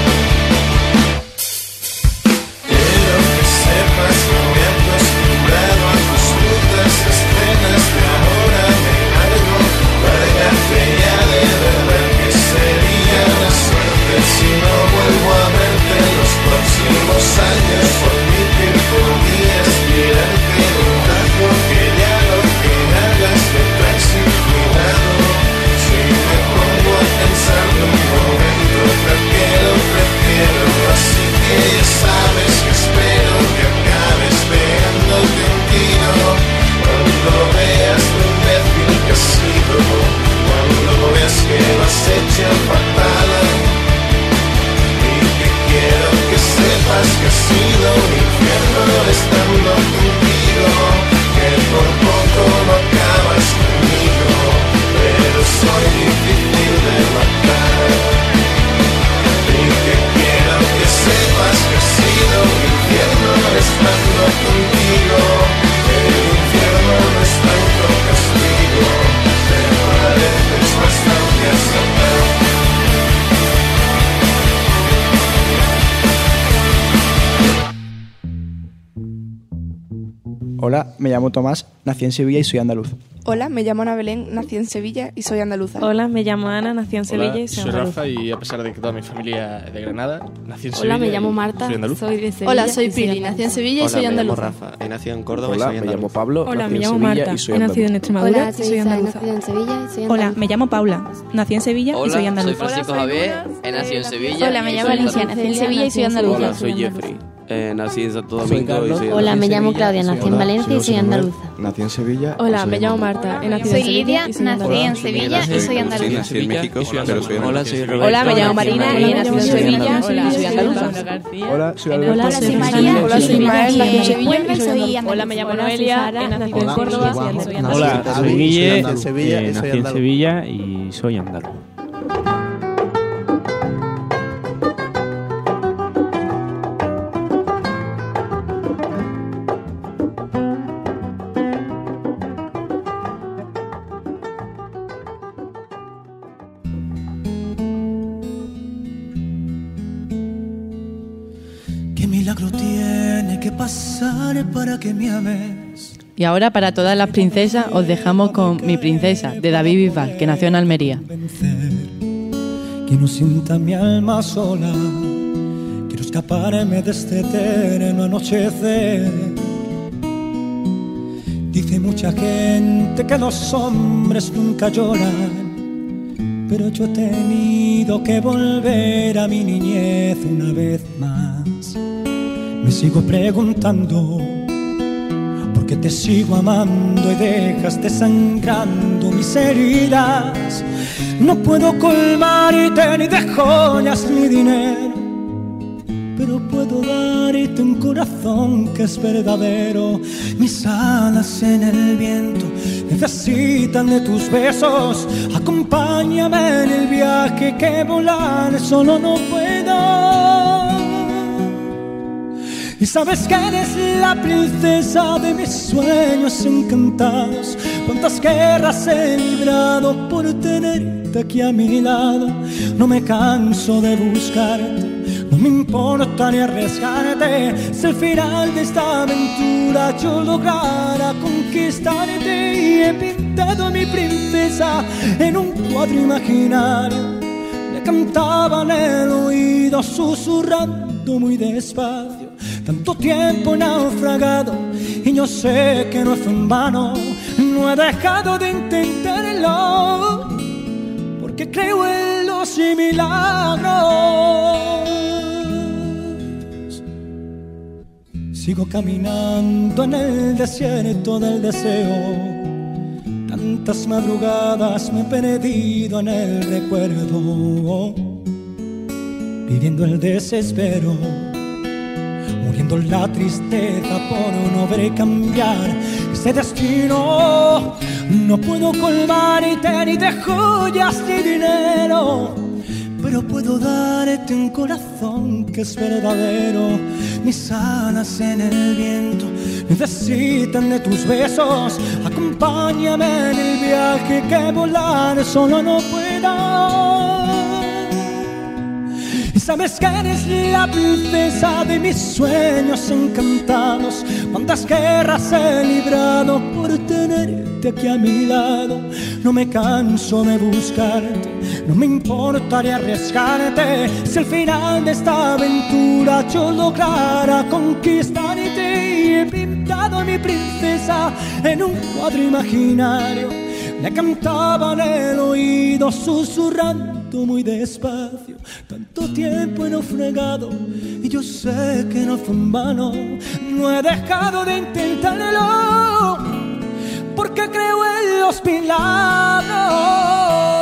Quiero que sepas que me he acostumbrado a tus putas escenas de ahora me largo, lárgate ya, de verdad que sería una suerte si no vuelvo a verte en los próximos años, por mi que podías tirarte de un tajo, que ya lo que hagas te traes sin cuidado, si me pongo a pensar de un momento creo que lo prefiero, así que ya sabes que espero que acabes pegándote un tiro cuando veas lo imbécil que has sido, cuando veas que lo has hecho fatal y que quiero que sepas que ha sido un infierno estando contigo, que por poco no acabas conmigo, pero soy difícil de matar y que quiero que sepas que ha sido un infierno estando contigo, que el infierno no es tanto castigo, te pareces bastante a Satán. Hola, me llamo Tomás, nací en Sevilla y soy andaluz. Hola, me llamo Ana Belén, nací en Sevilla y soy andaluza. Hola, me llamo Ana, nací en Sevilla Hola, y soy, soy andaluza. Rafa y a pesar de que toda mi familia es de Granada, nací en Hola, Sevilla. me llamo y Marta, soy andaluz. soy de Sevilla. Hola, soy y soy Pili, andaluza. nací en Sevilla y Hola, soy me llamo andaluza. Rafa, he nacido en Córdoba Hola, y soy me andaluz. llamo Pablo, Hola, nací me en llamo Sevilla Marta, y soy he nacido en andaluz. Extremadura Hola, y soy soy Isa, he andaluza. nacido en Sevilla y soy Hola, andaluza. me llamo Paula. Nací en Sevilla y soy Hola, soy andaluza. Francisco Javier, he nacido en Sevilla. Hola, me y llamo soy Alicia, andaluz. nací en Sevilla y soy andaluza. Hola, soy Jeffrey, eh, nací en Santo Soy Domingo y Carlos. soy Hola, me llamo Claudia, nací en Valencia y soy andaluza. Nací en Sevilla. Hola, y soy me llamo andaluz. Marta, he nacido Soy en Sevilla Lidia, y soy nací andaluza. en Sevilla y soy Sí, andaluza. nací en México, pero soy andaluz. Hola, soy Roberto. Hola, me llamo Marina y he nacido en Sevilla Hola, y soy andaluza. Hola, soy Alberto. Hola, soy María. Hola, soy Ismael, nací en Eh, Sevilla Huelva y soy soy andaluza. Hola, me llamo Hola, soy Noelia, Sara, he nacido nací en en Córdoba Sevilla. y soy Hola, andaluza. soy Guille, en Sevilla y eh, soy nací en andaluz. Sevilla y soy andaluz. milagro tiene que pasar para que me ames? Y ahora para todas las princesas os dejamos con Mi princesa, de David Bisbal, que nació en Almería. Que no sienta mi alma sola. Quiero escaparme de este eterno anochecer. Dice mucha gente que los hombres nunca lloran, pero yo he tenido que volver a mi niñez una vez más. Me sigo preguntando por qué te sigo amando y dejas desangrando mis heridas. No puedo colmarte ni de joyas ni dinero, pero puedo darte un corazón que es verdadero. Mis alas en el viento necesitan de tus besos. Acompáñame en el viaje que volar solo no puedo. Y sabes que eres la princesa de mis sueños encantados. Cuántas guerras he librado por tenerte aquí a mi lado. No me canso de buscarte, no me importa ni arriesgarte. Si al final de esta aventura yo lograra conquistarte. Y he pintado a mi princesa en un cuadro imaginario. Le cantaba en el oído susurrando muy despacio. Tanto tiempo naufragado y yo sé que no fue en vano. No he dejado de intentarlo, porque creo en los milagros. Sigo caminando en el desierto del deseo. Tantas madrugadas me he perdido en el recuerdo, viviendo el desespero, muriendo la tristeza por no ver cambiar ese destino. No puedo colmarte ni de joyas ni dinero, pero puedo darte un corazón que es verdadero. Mis alas en el viento necesitan de tus besos. Acompáñame en el viaje que volar solo no puedo. Y sabes que eres la princesa de mis sueños encantados. Cuántas guerras he librado por tenerte aquí a mi lado. No me canso de buscarte, no me importaría arriesgarte. Si al final de esta aventura yo lograra conquistarte. Y he pintado a mi princesa en un cuadro imaginario. Le cantaba en el oído susurrando muy despacio. Tanto tiempo he naufragado y yo sé que no fue en vano. No he dejado de intentarlo, porque creo en los milagros.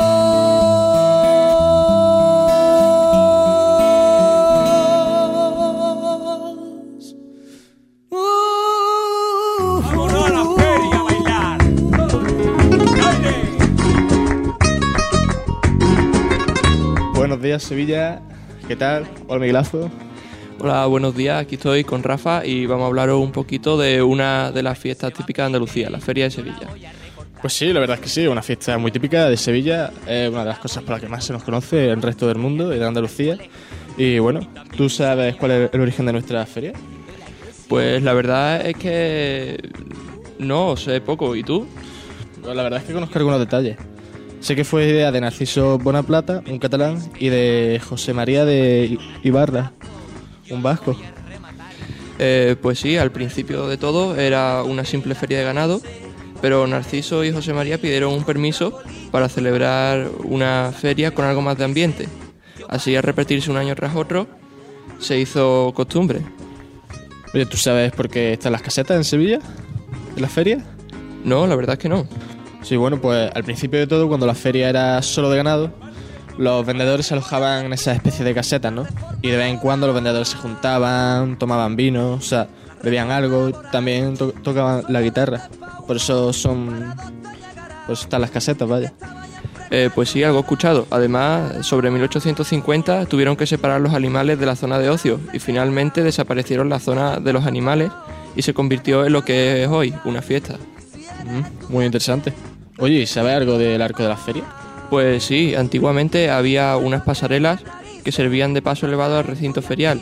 Buenos días, Sevilla. ¿Qué tal? Hola, Miguelazo. Hola, buenos días. Aquí estoy con Rafa y vamos a hablaros un poquito de una de las fiestas típicas de Andalucía, la Feria de Sevilla. Pues sí, la verdad es que sí, una fiesta muy típica de Sevilla. Es una de las cosas por las que más se nos conoce en el resto del mundo y de Andalucía. Y bueno, ¿tú sabes cuál es el origen de nuestra feria? Pues la verdad es que no, sé poco. ¿Y tú? Pues la verdad es que conozco algunos detalles. Sé que fue idea de Narciso Bonaplata, un catalán, y de José María de Ibarra, un vasco. Eh, pues sí, al principio de todo era una simple feria de ganado, pero Narciso y José María pidieron un permiso para celebrar una feria con algo más de ambiente. Así, al repetirse un año tras otro, se hizo costumbre. Oye, ¿tú sabes por qué están las casetas en Sevilla? ¿En la feria? No, la verdad es que no. Sí, bueno, pues al principio de todo, cuando la feria era solo de ganado, los vendedores se alojaban en esa especie de casetas, ¿no? Y de vez en cuando los vendedores se juntaban, tomaban vino, o sea, bebían algo, también to- tocaban la guitarra. Por eso son... por eso están las casetas, vaya. Eh, pues sí, algo escuchado. Además, sobre mil ochocientos cincuenta tuvieron que separar los animales de la zona de ocio y finalmente desaparecieron la zona de los animales y se convirtió en lo que es hoy, una fiesta. Mm, muy interesante. Oye, ¿y sabes algo del arco de la feria? Pues sí, antiguamente había unas pasarelas que servían de paso elevado al recinto ferial.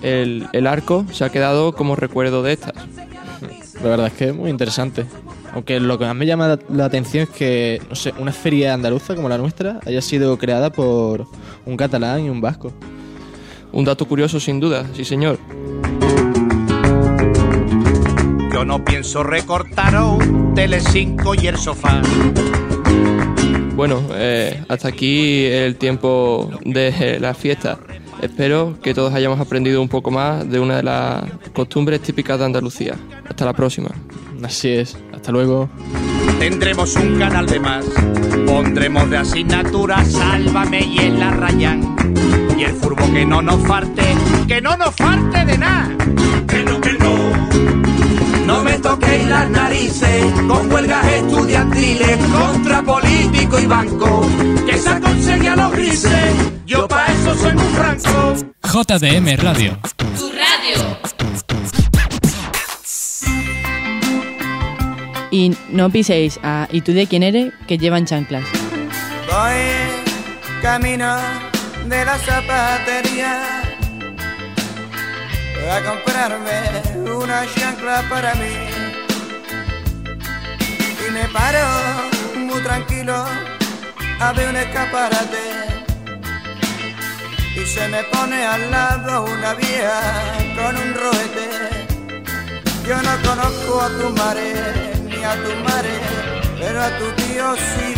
el, el arco se ha quedado como recuerdo de estas. La verdad es que es muy interesante. Aunque lo que más me llama la, la atención es que, no sé, una feria andaluza como la nuestra haya sido creada por un catalán y un vasco. Un dato curioso sin duda, sí señor. Yo no pienso recortaros Telecinco y el sofá. Bueno, eh, hasta aquí el tiempo de la fiesta. Espero que todos hayamos aprendido un poco más de una de las costumbres típicas de Andalucía. Hasta la próxima. Así es, hasta luego. Tendremos un canal de más. Pondremos de asignatura Sálvame y el Arrayán. Y el furbo que no nos falte, que no nos falte de nada. Que no, que no. No me toquéis las narices con huelgas estudiantiles contra político y banco, que se aconsegue a los grises. Yo pa' eso soy muy franco. J D M Radio. Tu radio. Y no piséis a ¿y tú de quién eres? Que llevan chanclas. Voy camino de la zapatería a comprarme una chancla para mí. Y me paro muy tranquilo a ver un escaparate. Y se me pone al lado una vieja con un roete. Yo no conozco a tu madre ni a tu madre, pero a tu tío sí.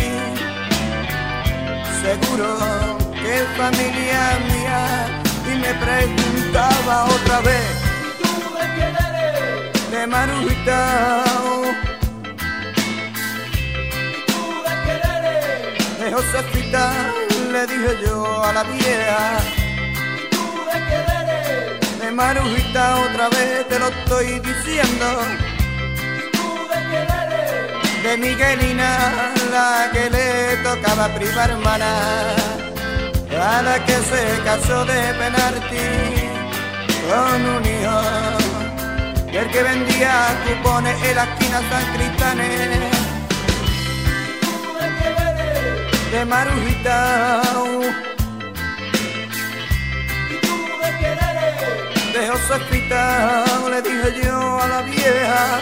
Seguro que es familia mía. Y me preguntaba otra vez, ¿tú de quién eres? De Marujita. ¿Y tú de quién eres? De Josefita, le dije yo a la vieja. ¿Y tú de quién eres? De Marujita, otra vez te lo estoy diciendo. ¿Y tú de quién eres? De Miguelina, la que le tocaba prima hermana, a la que se casó de penalti con un hijo, y el que vendía cupones en la esquina San Cristanes. De Marujita. De Josefita, le dije yo a la vieja.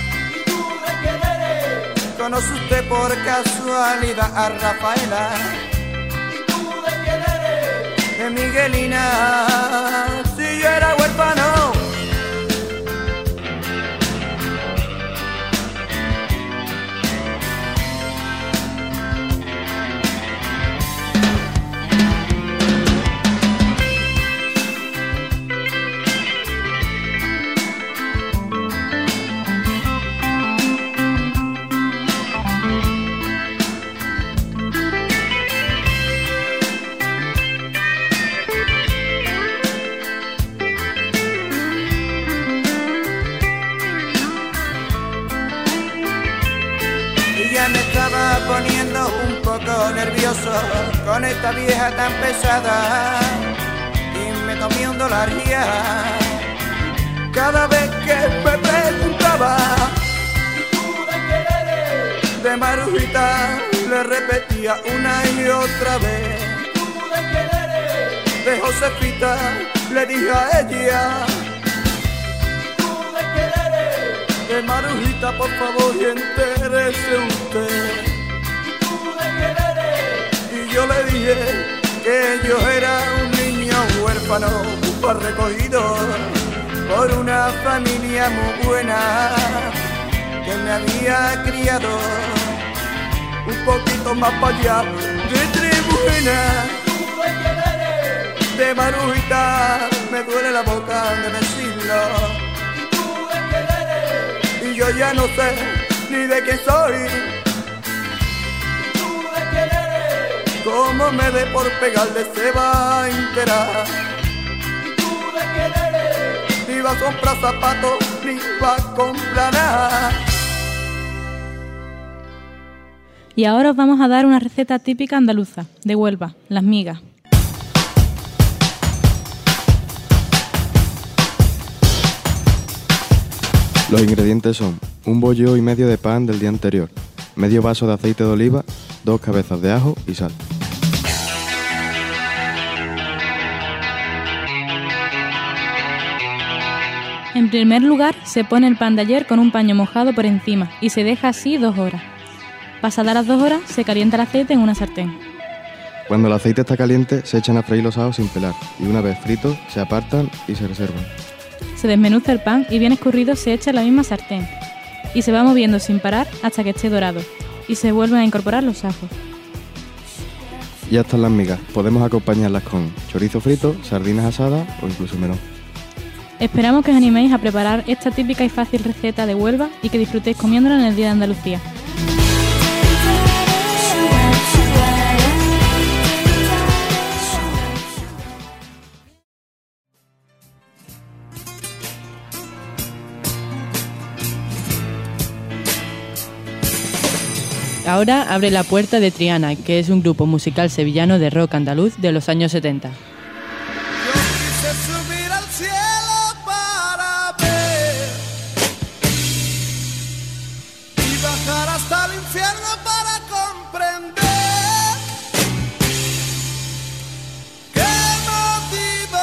¿Conoce usted por casualidad a Rafaela? De Miguelina, si yo era huérfano. Me estaba poniendo un poco nervioso con esta vieja tan pesada, y me tomé un dólar ya cada vez que me preguntaba. ¿Y tú de quién eres? De Marujita, le repetía una y otra vez. ¿Y tú de quién eres? De Josefita, le dije a ella. De Marujita, por favor, y entérese usted. ¿Y tú de quién eres? Y yo le dije que yo era un niño huérfano, recogido por una familia muy buena que me había criado un poquito más para allá de Tribuna. ¿Tú de quién eres? De Marujita, me duele la boca de decirlo. Y yo ya no sé ni de quién soy. ¿Y tú de quién eres? Como me dé por pegarle se va a enterar. ¿Y tú de quién eres? Ni va a comprar zapatos, ni va a comprar nada. Y ahora os vamos a dar una receta típica andaluza, de Huelva, las migas. Los ingredientes son un bollo y medio de pan del día anterior, medio vaso de aceite de oliva, dos cabezas de ajo y sal. primer lugar, se pone el pan de ayer con un paño mojado por encima y se deja así dos horas. Pasadas las dos horas, se calienta el aceite en una sartén. Cuando el aceite está caliente, se echan a freír los ajos sin pelar y una vez fritos, se apartan y se reservan. Se desmenuza el pan y bien escurrido se echa en la misma sartén y se va moviendo sin parar hasta que esté dorado y se vuelven a incorporar los ajos. Ya están las migas. Podemos acompañarlas con chorizo frito, sardinas asadas o incluso melón. Esperamos que os animéis a preparar esta típica y fácil receta de Huelva y que disfrutéis comiéndola en el Día de Andalucía. Ahora abre la puerta de Triana, que es un grupo musical sevillano de rock andaluz de los años setenta. Quise subir al cielo para ver y bajar hasta el infierno para comprender qué motivo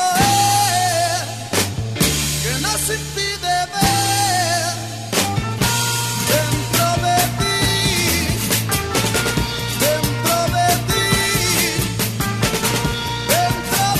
es que nos impide ver dentro de ti, dentro de ti, dentro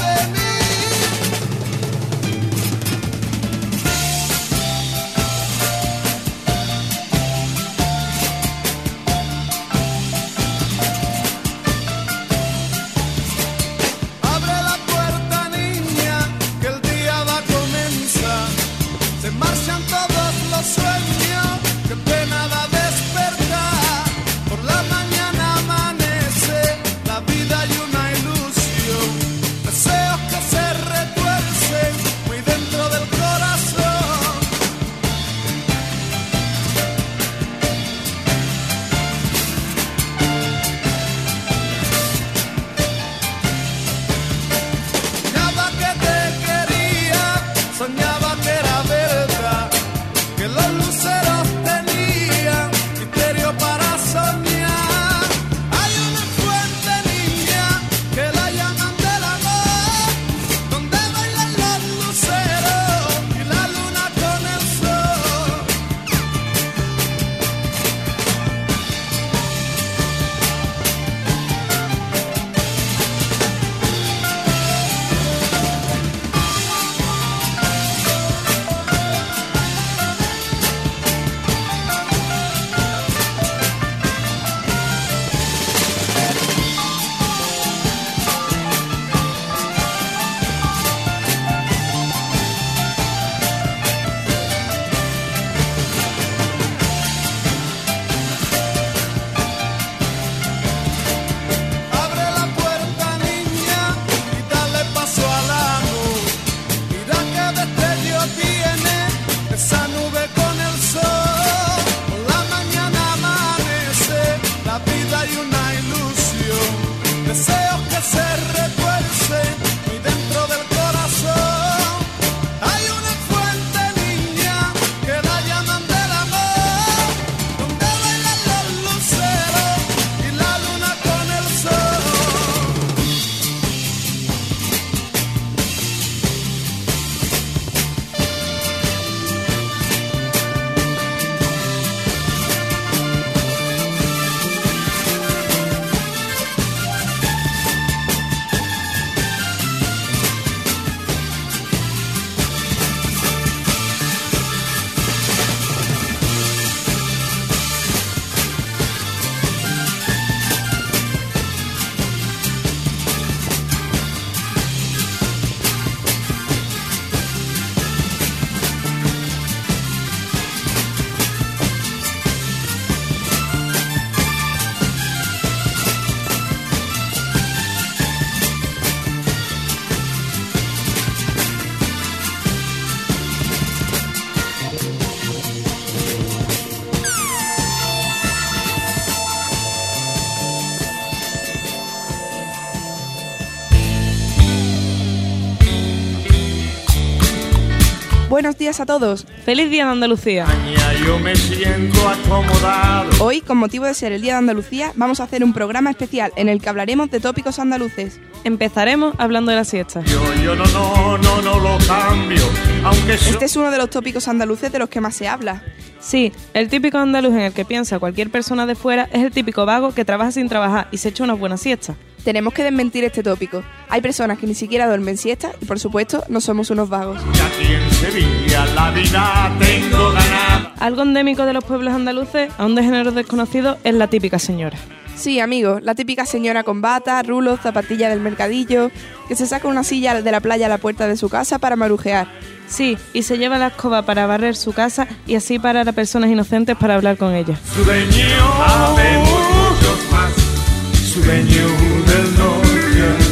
Buenos días a todos. ¡Feliz Día de Andalucía! Yo me siento acomodado. Hoy, con motivo de ser el Día de Andalucía, vamos a hacer un programa especial en el que hablaremos de tópicos andaluces. Empezaremos hablando de la siesta. Yo, yo no, no, no, no lo cambio, aunque so- Este es uno de los tópicos andaluces de los que más se habla. Sí, el típico andaluz en el que piensa cualquier persona de fuera es el típico vago que trabaja sin trabajar y se echa unas buenas siestas. Tenemos que desmentir este tópico. Hay personas que ni siquiera duermen siesta y, por supuesto, no somos unos vagos. Y aquí en Sevilla la vida tengo ganada. Algo endémico de los pueblos andaluces, aún de géneros desconocidos, es la típica señora. Sí, amigos, la típica señora con bata, rulos, zapatilla del mercadillo, que se saca una silla de la playa a la puerta de su casa para marujear. Sí, y se lleva la escoba para barrer su casa y así parar a personas inocentes para hablar con ellas. Sureño, habemos muchos más. Sureño del norte.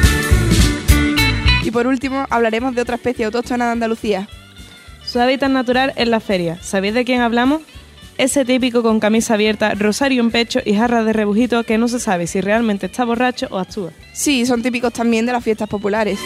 Y por último, hablaremos de otra especie autóctona de Andalucía. Su hábitat natural es la feria. ¿Sabéis de quién hablamos? Ese típico con camisa abierta, rosario en pecho y jarras de rebujito que no se sabe si realmente está borracho o actúa. Sí, son típicos también de las fiestas populares.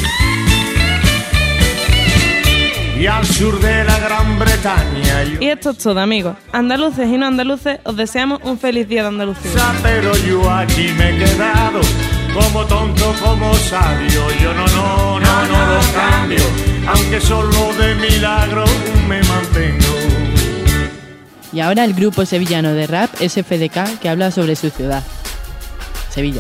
Y al sur de la Gran Bretaña. Yo... Y esto es todo, amigos. Andaluces y no andaluces, os deseamos un feliz día de Andalucía. Pero yo aquí me he quedado como tonto, como sabio. Yo no, no, no, no lo cambio, aunque solo de milagro me mantengo. Y ahora el grupo sevillano de rap S F D K que habla sobre su ciudad, Sevilla.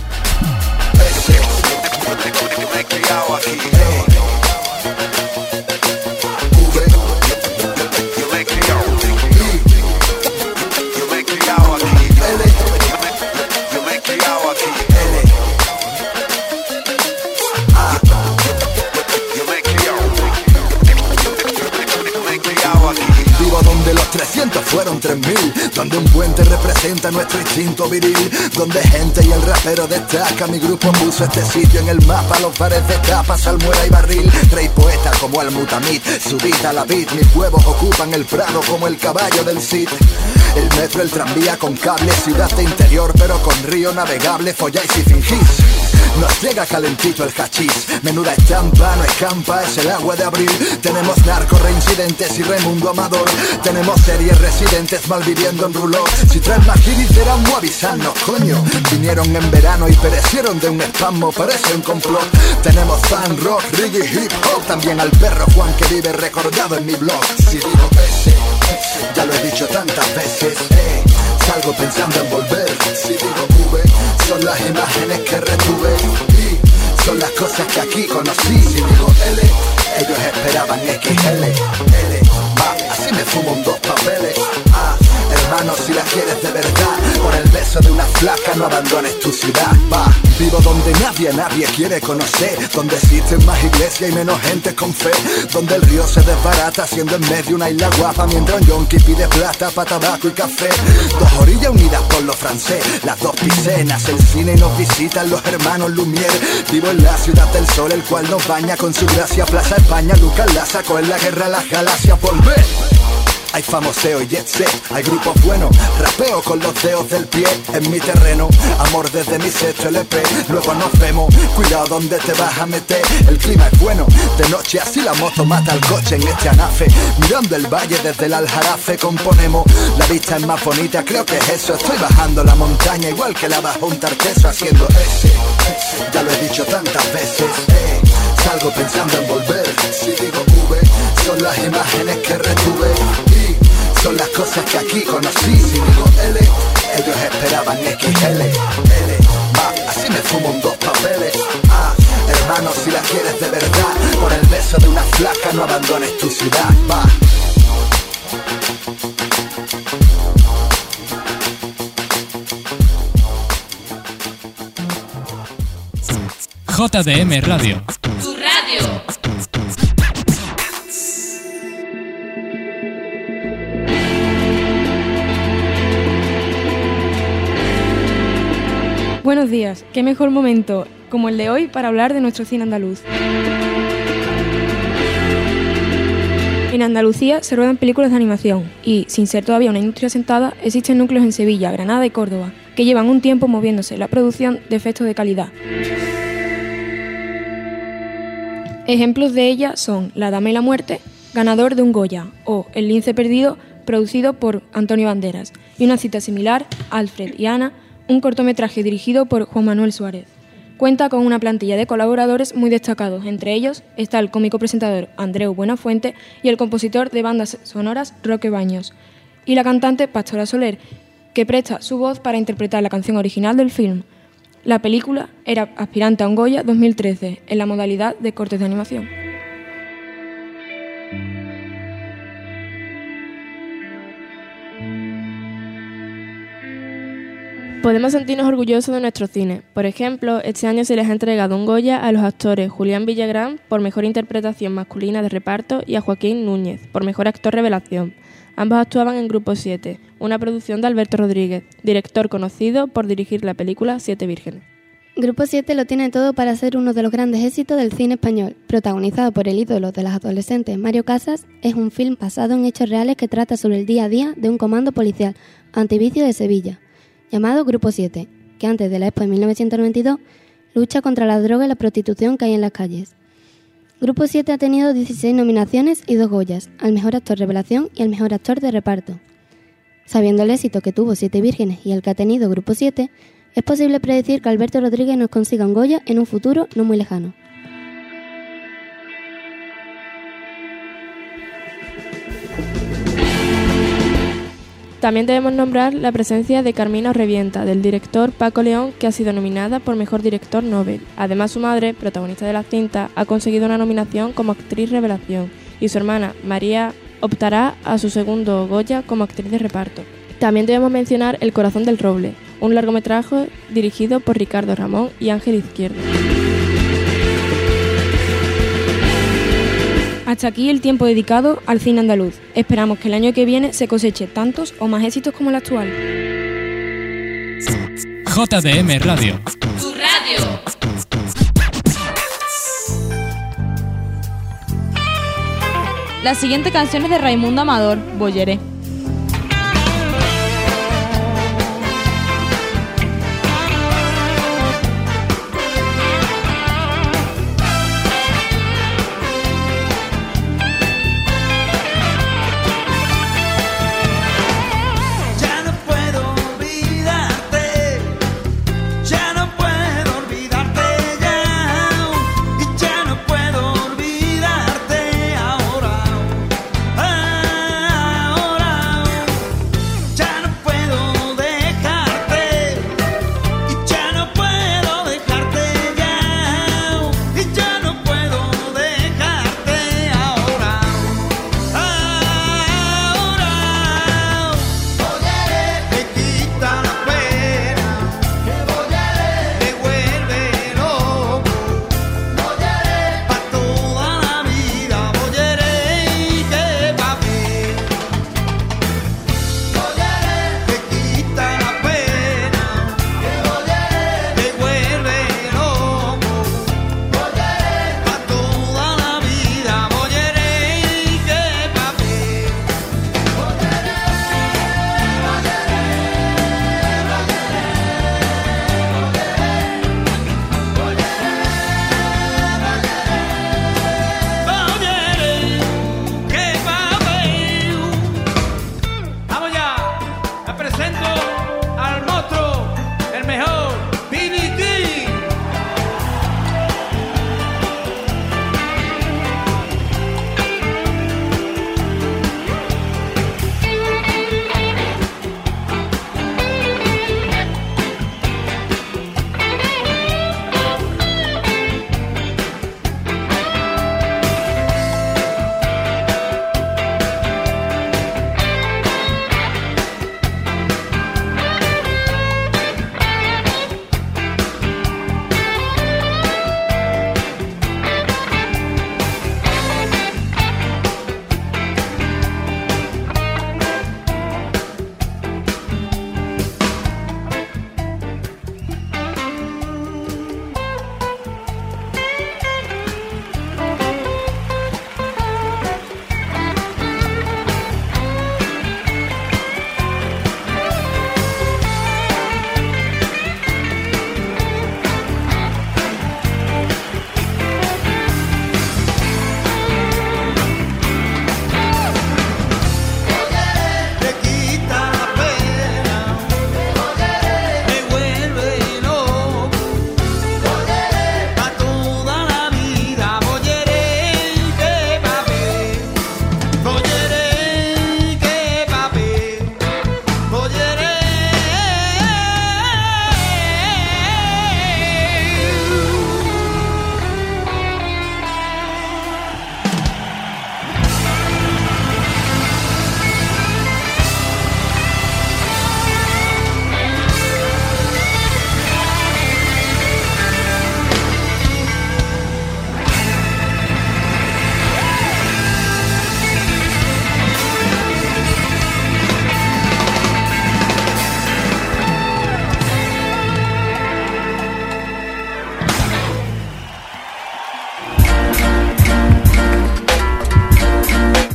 Donde los trescientos fueron tres mil, donde un puente representa nuestro instinto viril, donde gente y el rapero destaca. Mi grupo puso este sitio en el mapa, los bares de tapa, salmuera y barril. Rey poeta como el Mutamid, subida la beat. Mis huevos ocupan el prado como el caballo del Cid. El metro, el tranvía con cable, ciudad de interior pero con río navegable. Folláis y fingís, nos llega calentito el hachís. Menuda estampa, no escampa, es el agua de abril. Tenemos narcos reincidentes y Raimundo Amador. Tenemos series residentes malviviendo en rulot. Si traen magiri serán muy avisarnos, coño. Vinieron en verano y perecieron de un espasmo, parece un complot. Tenemos fan, rock, reggae, hip hop. También al perro Juan que vive recordado en mi blog. Si digo ese, ya lo he dicho tantas veces, eh, salgo pensando en volver. Si digo V, son las imágenes que retuve y son las cosas que aquí conocí. Si digo L, ellos esperaban X L. L, va, así me fumo un dos papeles. Ah, hermano, si la quieres de verdad, por el beso de una flaca no abandones tu ciudad. Va, vivo donde nadie, nadie quiere conocer, donde existen más iglesias y menos gente con fe, donde el río se desbarata siendo en medio una isla guapa, mientras un yonki pide plata pa' tabaco y café. Dos orillas unidas por lo francés, las dos picenas, el cine y nos visitan los hermanos Lumière. Vivo en la ciudad del sol, el cual nos baña con su gracia. Plaza España, Lucas la sacó en la guerra las galaxias. Volver. Hay famoseo y jet set, hay grupos buenos, rapeo con los dedos del pie en mi terreno, amor desde mi sexto L P, luego nos vemos, cuidado donde te vas a meter, el clima es bueno, de noche así la moto mata al coche en este anafe, mirando el valle desde el Aljarafe componemos, la vista es más bonita, creo que es eso, estoy bajando la montaña igual que la bajó un tarteso haciendo ese, ya lo he dicho tantas veces, eh, salgo pensando en volver, si digo V, son las imágenes que retuve. Son las cosas que aquí conocí. Si digo L, ellos esperaban X L. L, va, así me fumo un dos papeles. Ah, hermano, si la quieres de verdad, por el beso de una flaca no abandones tu ciudad. Va. J D M Radio. Tu radio. Buenos días, qué mejor momento como el de hoy para hablar de nuestro cine andaluz. En Andalucía se ruedan películas de animación y, sin ser todavía una industria asentada, existen núcleos en Sevilla, Granada y Córdoba que llevan un tiempo moviéndose en la producción de efectos de calidad. Ejemplos de ellas son La Dama y la Muerte, ganador de un Goya, o El lince perdido, producido por Antonio Banderas, y una cita similar, Alfred y Ana, un cortometraje dirigido por Juan Manuel Suárez. Cuenta con una plantilla de colaboradores muy destacados, entre ellos está el cómico presentador Andreu Buenafuente y el compositor de bandas sonoras Roque Baños, y la cantante Pastora Soler, que presta su voz para interpretar la canción original del film. La película era aspirante a un Goya dos mil trece, en la modalidad de cortes de animación. Podemos sentirnos orgullosos de nuestro cine. Por ejemplo, este año se les ha entregado un Goya a los actores Julián Villagrán por mejor interpretación masculina de reparto y a Joaquín Núñez por mejor actor revelación. Ambos actuaban en Grupo siete, una producción de Alberto Rodríguez, director conocido por dirigir la película Siete Vírgenes. Grupo siete lo tiene todo para ser uno de los grandes éxitos del cine español. Protagonizado por el ídolo de las adolescentes, Mario Casas, es un film basado en hechos reales que trata sobre el día a día de un comando policial antivicio de Sevilla, llamado Grupo siete, que antes de la Expo de mil novecientos noventa y dos lucha contra la droga y la prostitución que hay en las calles. Grupo siete ha tenido dieciséis nominaciones y dos Goyas, al mejor actor revelación y al mejor actor de reparto. Sabiendo el éxito que tuvo Siete Vírgenes y el que ha tenido Grupo siete, es posible predecir que Alberto Rodríguez nos consiga un Goya en un futuro no muy lejano. También debemos nombrar la presencia de Carmina Revienta, del director Paco León, que ha sido nominada por Mejor Director Nobel. Además, su madre, protagonista de la cinta, ha conseguido una nominación como actriz revelación, y su hermana, María, optará a su segundo Goya como actriz de reparto. También debemos mencionar El corazón del roble, un largometraje dirigido por Ricardo Ramón y Ángel Izquierdo. Hasta aquí el tiempo dedicado al cine andaluz. Esperamos que el año que viene se coseche tantos o más éxitos como el actual. J D M Radio. Tu radio. La siguiente canción es de Raimundo Amador, Bolleré. Ahora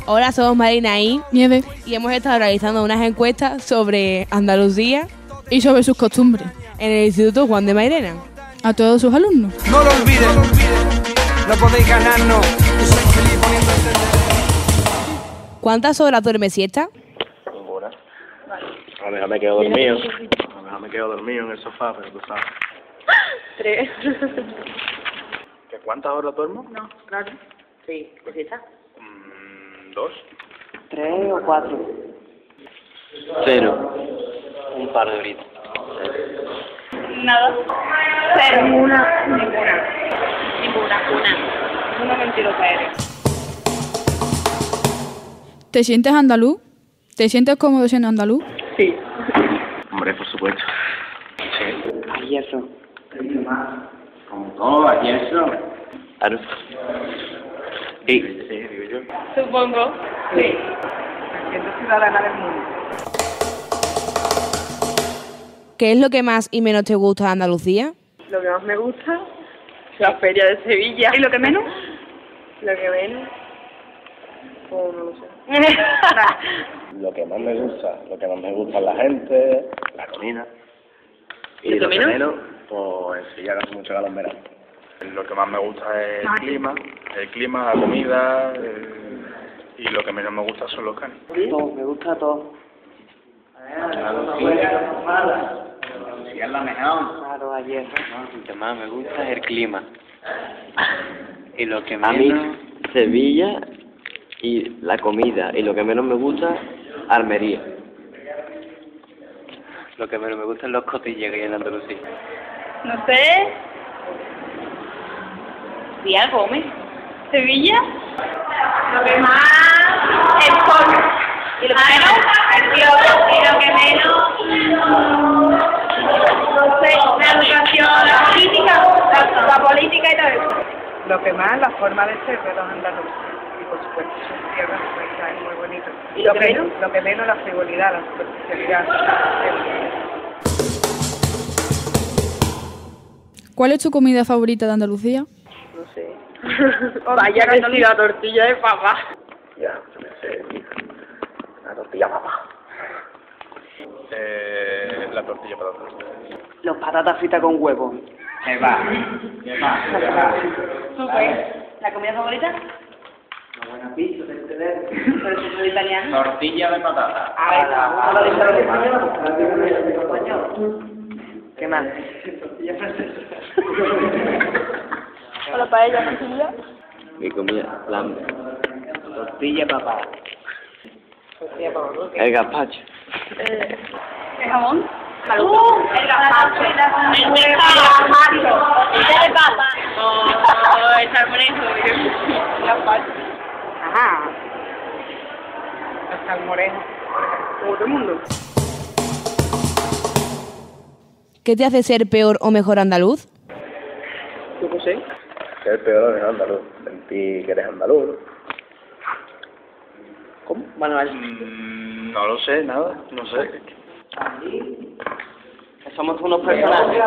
Hola, somos Marina y Nieve. Y hemos estado realizando unas encuestas sobre Andalucía y sobre sus costumbres en el Instituto Juan de Mairena. A todos sus alumnos. No lo olviden, no podéis ganarnos. ¿Cuántas horas duerme siesta? Ninguna. A lo mejor me quedo dormido. A lo mejor me quedo dormido en el sofá, pero tú sabes. Tres. ¿Que cuántas horas duermo? No, claro. Sí, ¿qué siesta? Mm, dos. Tres o cuatro. Cero. Un par de horitas. Nada. Cero. Ninguna. Ninguna. Ninguna. Una. Una mentirosa eres. ¿Te sientes andaluz? ¿Te sientes cómodo siendo andaluz? Sí. Hombre, por supuesto. Sí. Ay, eso. Como todo, aquí eso. Claro. Sí. Sí, digo yo. Supongo. Sí. Me siento ciudadana del mundo. ¿Qué es lo que más y menos te gusta de Andalucía? Lo que más me gusta, la feria de Sevilla. ¿Y lo que menos? Lo que menos, pues no lo sé. Lo que más me gusta, lo que más me gusta es la gente, la comida. Y ¿Lo lo que menos? menos, pues en Sevilla hace mucho calor en verano. Lo que más me gusta es el clima, el clima, la comida, eh, y lo que menos me gusta son los canis. Todo, me gusta todo. Si es la mejor. Claro, ayer. Lo que más me gusta es el clima. Y lo que A menos... mí, Sevilla y la comida. Y lo que menos me gusta, Almería. Lo que menos me gusta es los cotilleos que hay en Andalucía. No sé. ¿Y algo, hombre? ¿Sevilla? Lo que más es polvo. ¿Y lo que menos? El piojo. ¿Y lo que menos? No sé, la educación, la política, la, la política y todo eso. Lo que más, la forma de ser de los andaluces. Y por supuesto, su tierra, su paisaje es muy bonito. ¿Y lo que menos? Lo que menos, la frivolidad, la superficialidad. ¿Cuál es tu comida favorita de Andalucía? No sé. Vaya que sí, la tortilla de papa. Ya, yo me sé. La tortilla papa. Eh, la tortilla patata. Los patatas fritas con huevo. ¿Qué va? ¿Qué va? ¿Qué va? Súper. ¿La comida favorita? Una buena pizza, de entender. ¿Pero si soy italiano? Tortilla de patata. Ah, la de español. ¿Qué más? Tortilla francesa. ¿O la paella francesa? Mi comida, la Tortilla papá. Tortilla papá. el gazpacho. Eh, ¿El jamón? ¡Uh! El gazpacho. El gazpacho. Tortilla de papa. Oh, el salmorejo. El gazpacho. Ajá. El salmorejo. Como todo el mundo. ¿Qué te hace ser peor o mejor andaluz? Yo no sé. Ser peor es andaluz. Sentir que eres andaluz. ¿Cómo? Manuel. Mm, no lo sé, nada. No sé. Que somos unos personajes.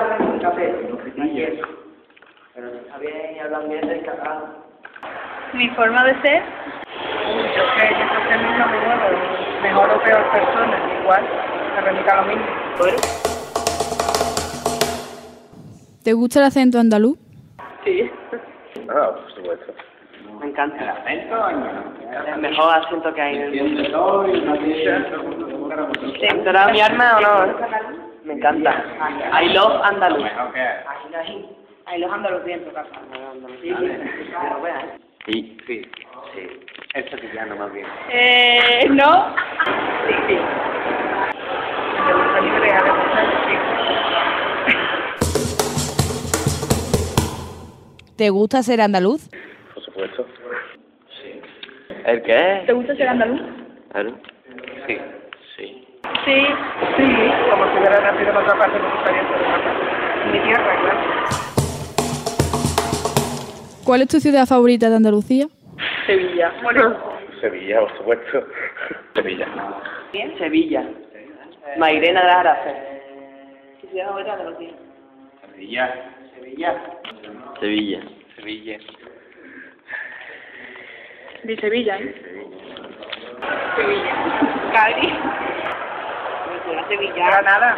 Pero está bien y hablan bien del cagado. Mi forma de ser. Yo creo que yo creo que no me muevo. Mejor o peor persona. Igual. Se remite a lo mismo. ¿Te gusta el acento andaluz? Sí. Ah, por supuesto. Me encanta. ¿El acento? El mejor acento que hay en el mundo. ¿Te entrará mi arma o no? Me encanta. I love andaluz. I love andaluz en tu casa. Sí, Sí, sí, sí. Es sevillano más bien. Eh, ¿no? Sí, sí. Me gusta libre a ¿Te gusta ser andaluz? Por supuesto. Sí. ¿El qué? ¿Te gusta ser andaluz? Claro. Sí, sí. Sí. Sí. Como si hubiera nacido en otra parte, me gustaría ser en otra parte. En mi tierra, claro. ¿Cuál es tu ciudad favorita de Andalucía? Sevilla. Bueno. Sevilla, por supuesto. Sevilla. ¿Bien? Sevilla. Mairena de las Arafes. ¿Qué ciudad favorita de Andalucía? Sevilla. Sevilla. Sevilla. Sevilla. De Sevilla, ¿eh? Sevilla. Cádiz. Sevilla. Granada.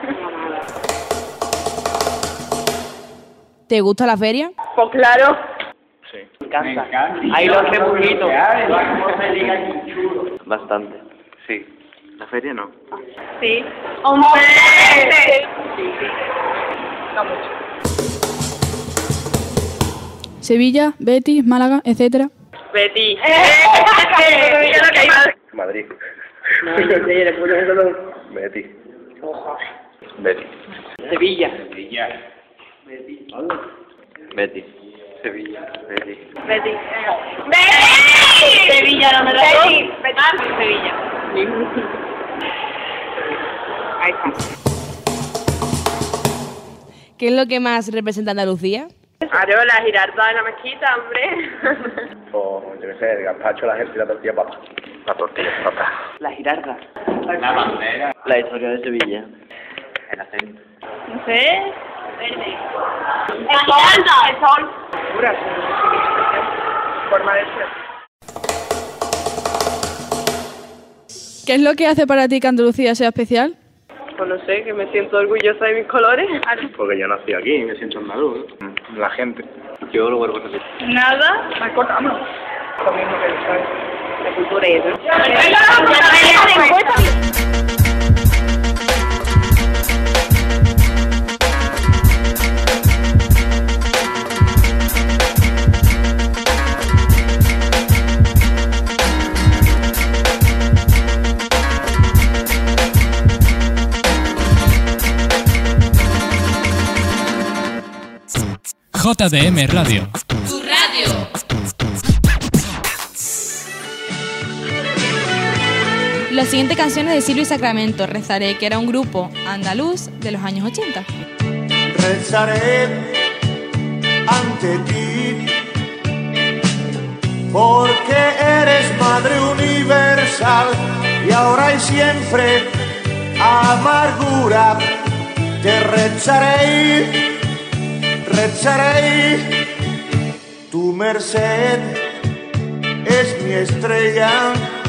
¿Te gusta la feria? Pues claro. Sí. Me encanta. Ahí los rebujitos. Bastante. Sí. La feria no. Sí. ¡Hombre! Sí. No mucho. Sevilla, Betis, Málaga, etcétera. Betis. Sevilla lo que hay más. Madrid. No, yo sé, le puse eso. Betis. Ojo. Betis. Sevilla. Sevilla. Betis. Betis. Sevilla. Betis. Betis. Betis. Sevilla, no me la doy. Betis. Sevilla. Ahí está. ¿Qué es lo que más representa Andalucía? Claro, la girarda de la mezquita, hombre. O, yo qué sé, el gazpacho, la gente y la tortilla papa. La tortilla papa. La girarda. La bandera. La historia de Sevilla. El acento. No sé. Verde. La girarda. El sol. Pura forma de ser. ¿Qué es lo que hace para ti que Andalucía sea especial? Pues no sé, que me siento orgullosa de mis colores. Porque yo nací aquí y me siento andaluz. La gente. Yo lo vuelvo a repetir. Nada. Acordamos. Lo mismo que el sol. La cultura y eso. J D M Radio. Tu radio. La siguiente canción es de Silvio y Sacramento, Rezaré, que era un grupo andaluz de los años ochenta. Rezaré ante ti, porque eres Madre Universal y ahora y siempre amargura. Te rezaré, rezaré, tu merced es mi estrella,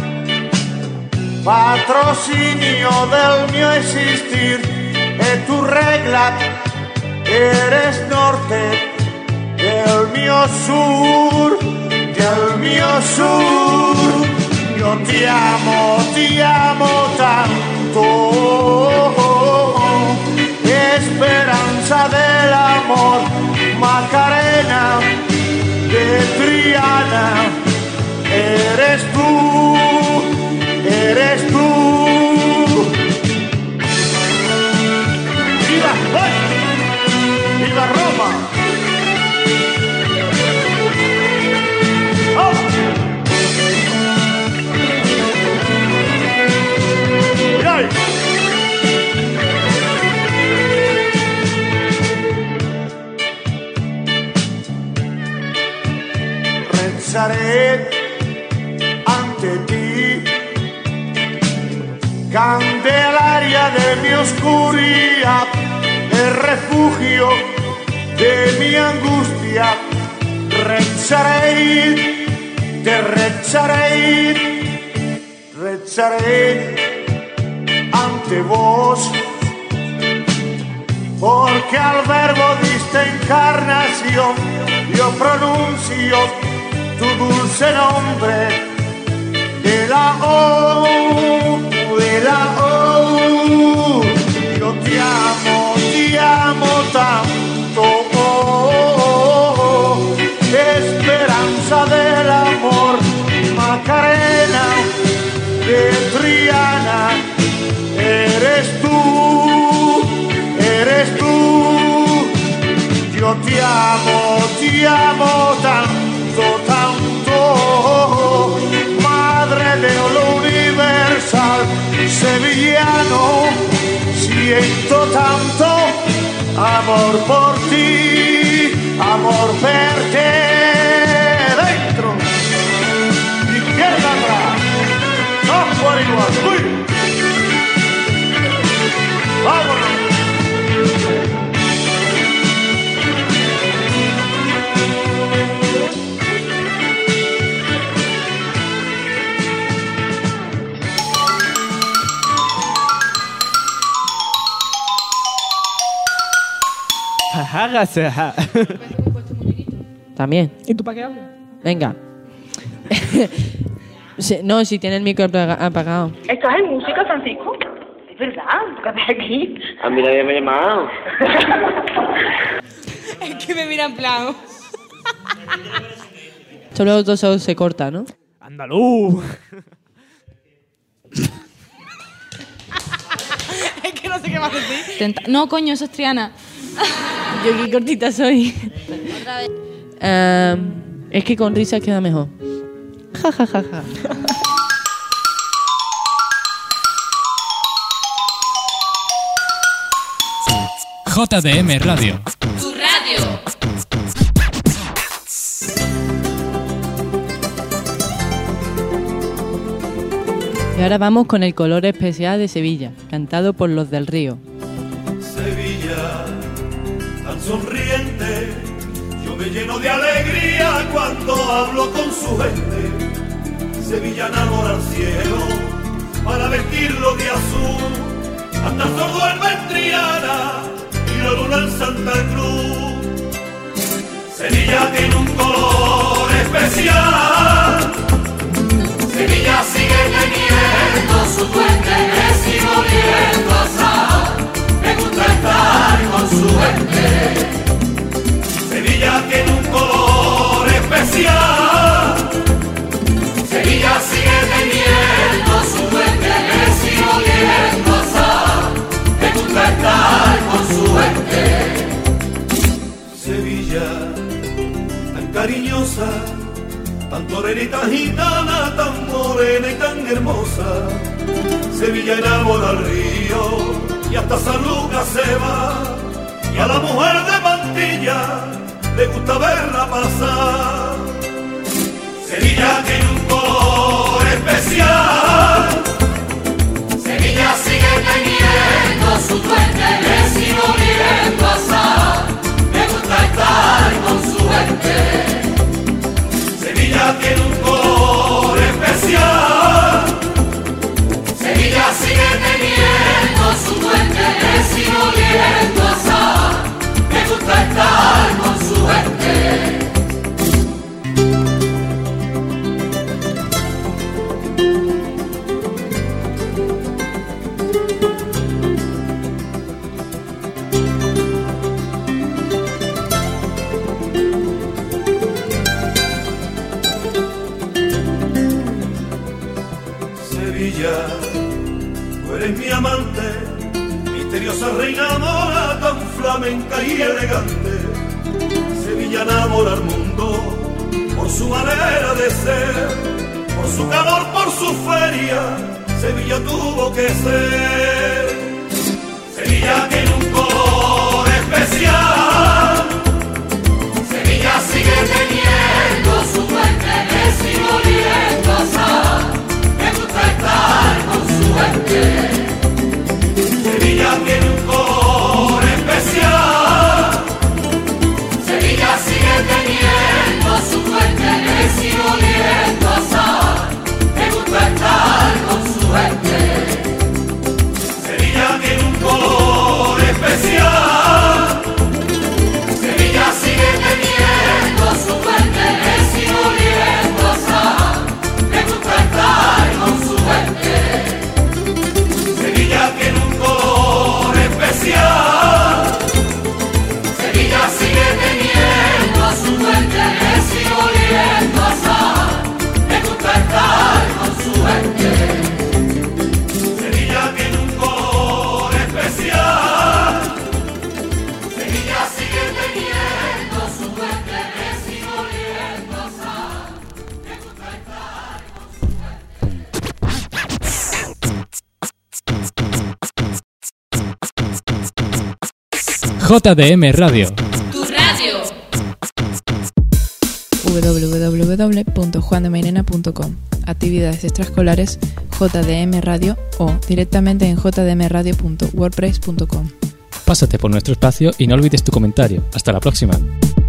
patrocinio del mío existir, es tu regla, eres norte, del mío sur, del mío sur. Yo te amo, te amo tanto, esperanza del amor, Macarena de Triana, eres tú, eres tú. ¡Viva! ¡Eh! ¡Viva Roma! ¡Oh! ¡Mirad! Rezaré ante ti, Candelaria de mi oscuridad, el refugio de mi angustia. Rezaré, te rezaré, rezaré ante vos, porque al verbo diste encarnación, yo pronuncio tu dulce nombre, de la O, de la O. Yo te amo, te amo tanto, oh, oh, oh. Esperanza del amor, Macarena de Triana, eres tú, eres tú. Yo te amo, te amo tanto, tanto, Madre de lo universal, sevillano, siento tanto amor por ti, amor verte dentro, izquierda atrás, no por igual, uy. Vámonos. También. ¿Y tú para qué hablas? Venga. Sí, no, si tiene el micro apaga- apagado. ¿Estás en música, Francisco? Es verdad, ¿qué haces aquí? A mí nadie me ha llamado. Es que me mira en plan. Solo los dos se corta, ¿no? ¡Andaluz! Es que no sé qué más decir. Tenta- No, coño, eso es Triana. Yo qué cortita soy. Em, es que con risas queda mejor. Ja, ja, ja, ja. J D M Radio. Tu radio. Y ahora vamos con el color especial de Sevilla, cantado por Los del Río. Sevilla, tan sonriente, yo me lleno de alegría cuando hablo con su gente. Sevilla enamora al cielo para vestirlo de azul, anda sordo en Triana y la luna en Santa Cruz. Sevilla tiene un color especial. Sevilla sigue teniendo su puente que sigue oliendo a sal. Me gusta estar con su gente. Sevilla tiene un color especial. Sevilla sigue teniendo su puente que sigue oliendo a sal. Me gusta estar con su gente. Sevilla, tan cariñosa, tan torera y tan gitana, tan morena y tan hermosa. Sevilla enamora al río y hasta San Lucas se va. Y a la mujer de Mantilla le gusta verla pasar. Sevilla tiene un color especial. Sevilla sigue teniendo su puente que sigue oliendo a sal. Me gusta estar con su gente. Sevilla tiene un color especial. Sevilla sigue teniendo su puente que sigue oliendo a sal. Me gusta estar con su gente. Tú eres mi amante, misteriosa reina mora, tan flamenca y elegante. Sevilla enamora al mundo por su manera de ser, por su calor, por su feria. Sevilla tuvo que ser. Sevilla tiene un color especial. Sevilla sigue teniendo su puente que sigue oliendo a sal. Estar con su gente. Sevilla tiene un color especial. Sevilla sigue teniendo su puente que sigue oliendo a sal. Me gusta estar con su gente. Sevilla tiene un color especial. Sevilla sigue teniendo su puente que sigue oliendo a sal. Me gusta estar con su gente. Sevilla tiene un color especial. Sevilla sigue teniendo su puente que sigue oliendo a sal. Me gusta estar con su gente. Sevilla tiene un color especial. Sevilla sigue teniendo su puente que sigue oliendo a sal. Me gusta estar con su J D M Radio. Tu radio. w w w punto juan de mairena punto com. Actividades extraescolares J D M Radio o directamente en j d m radio punto wordpress punto com. Pásate por nuestro espacio y no olvides tu comentario. Hasta la próxima.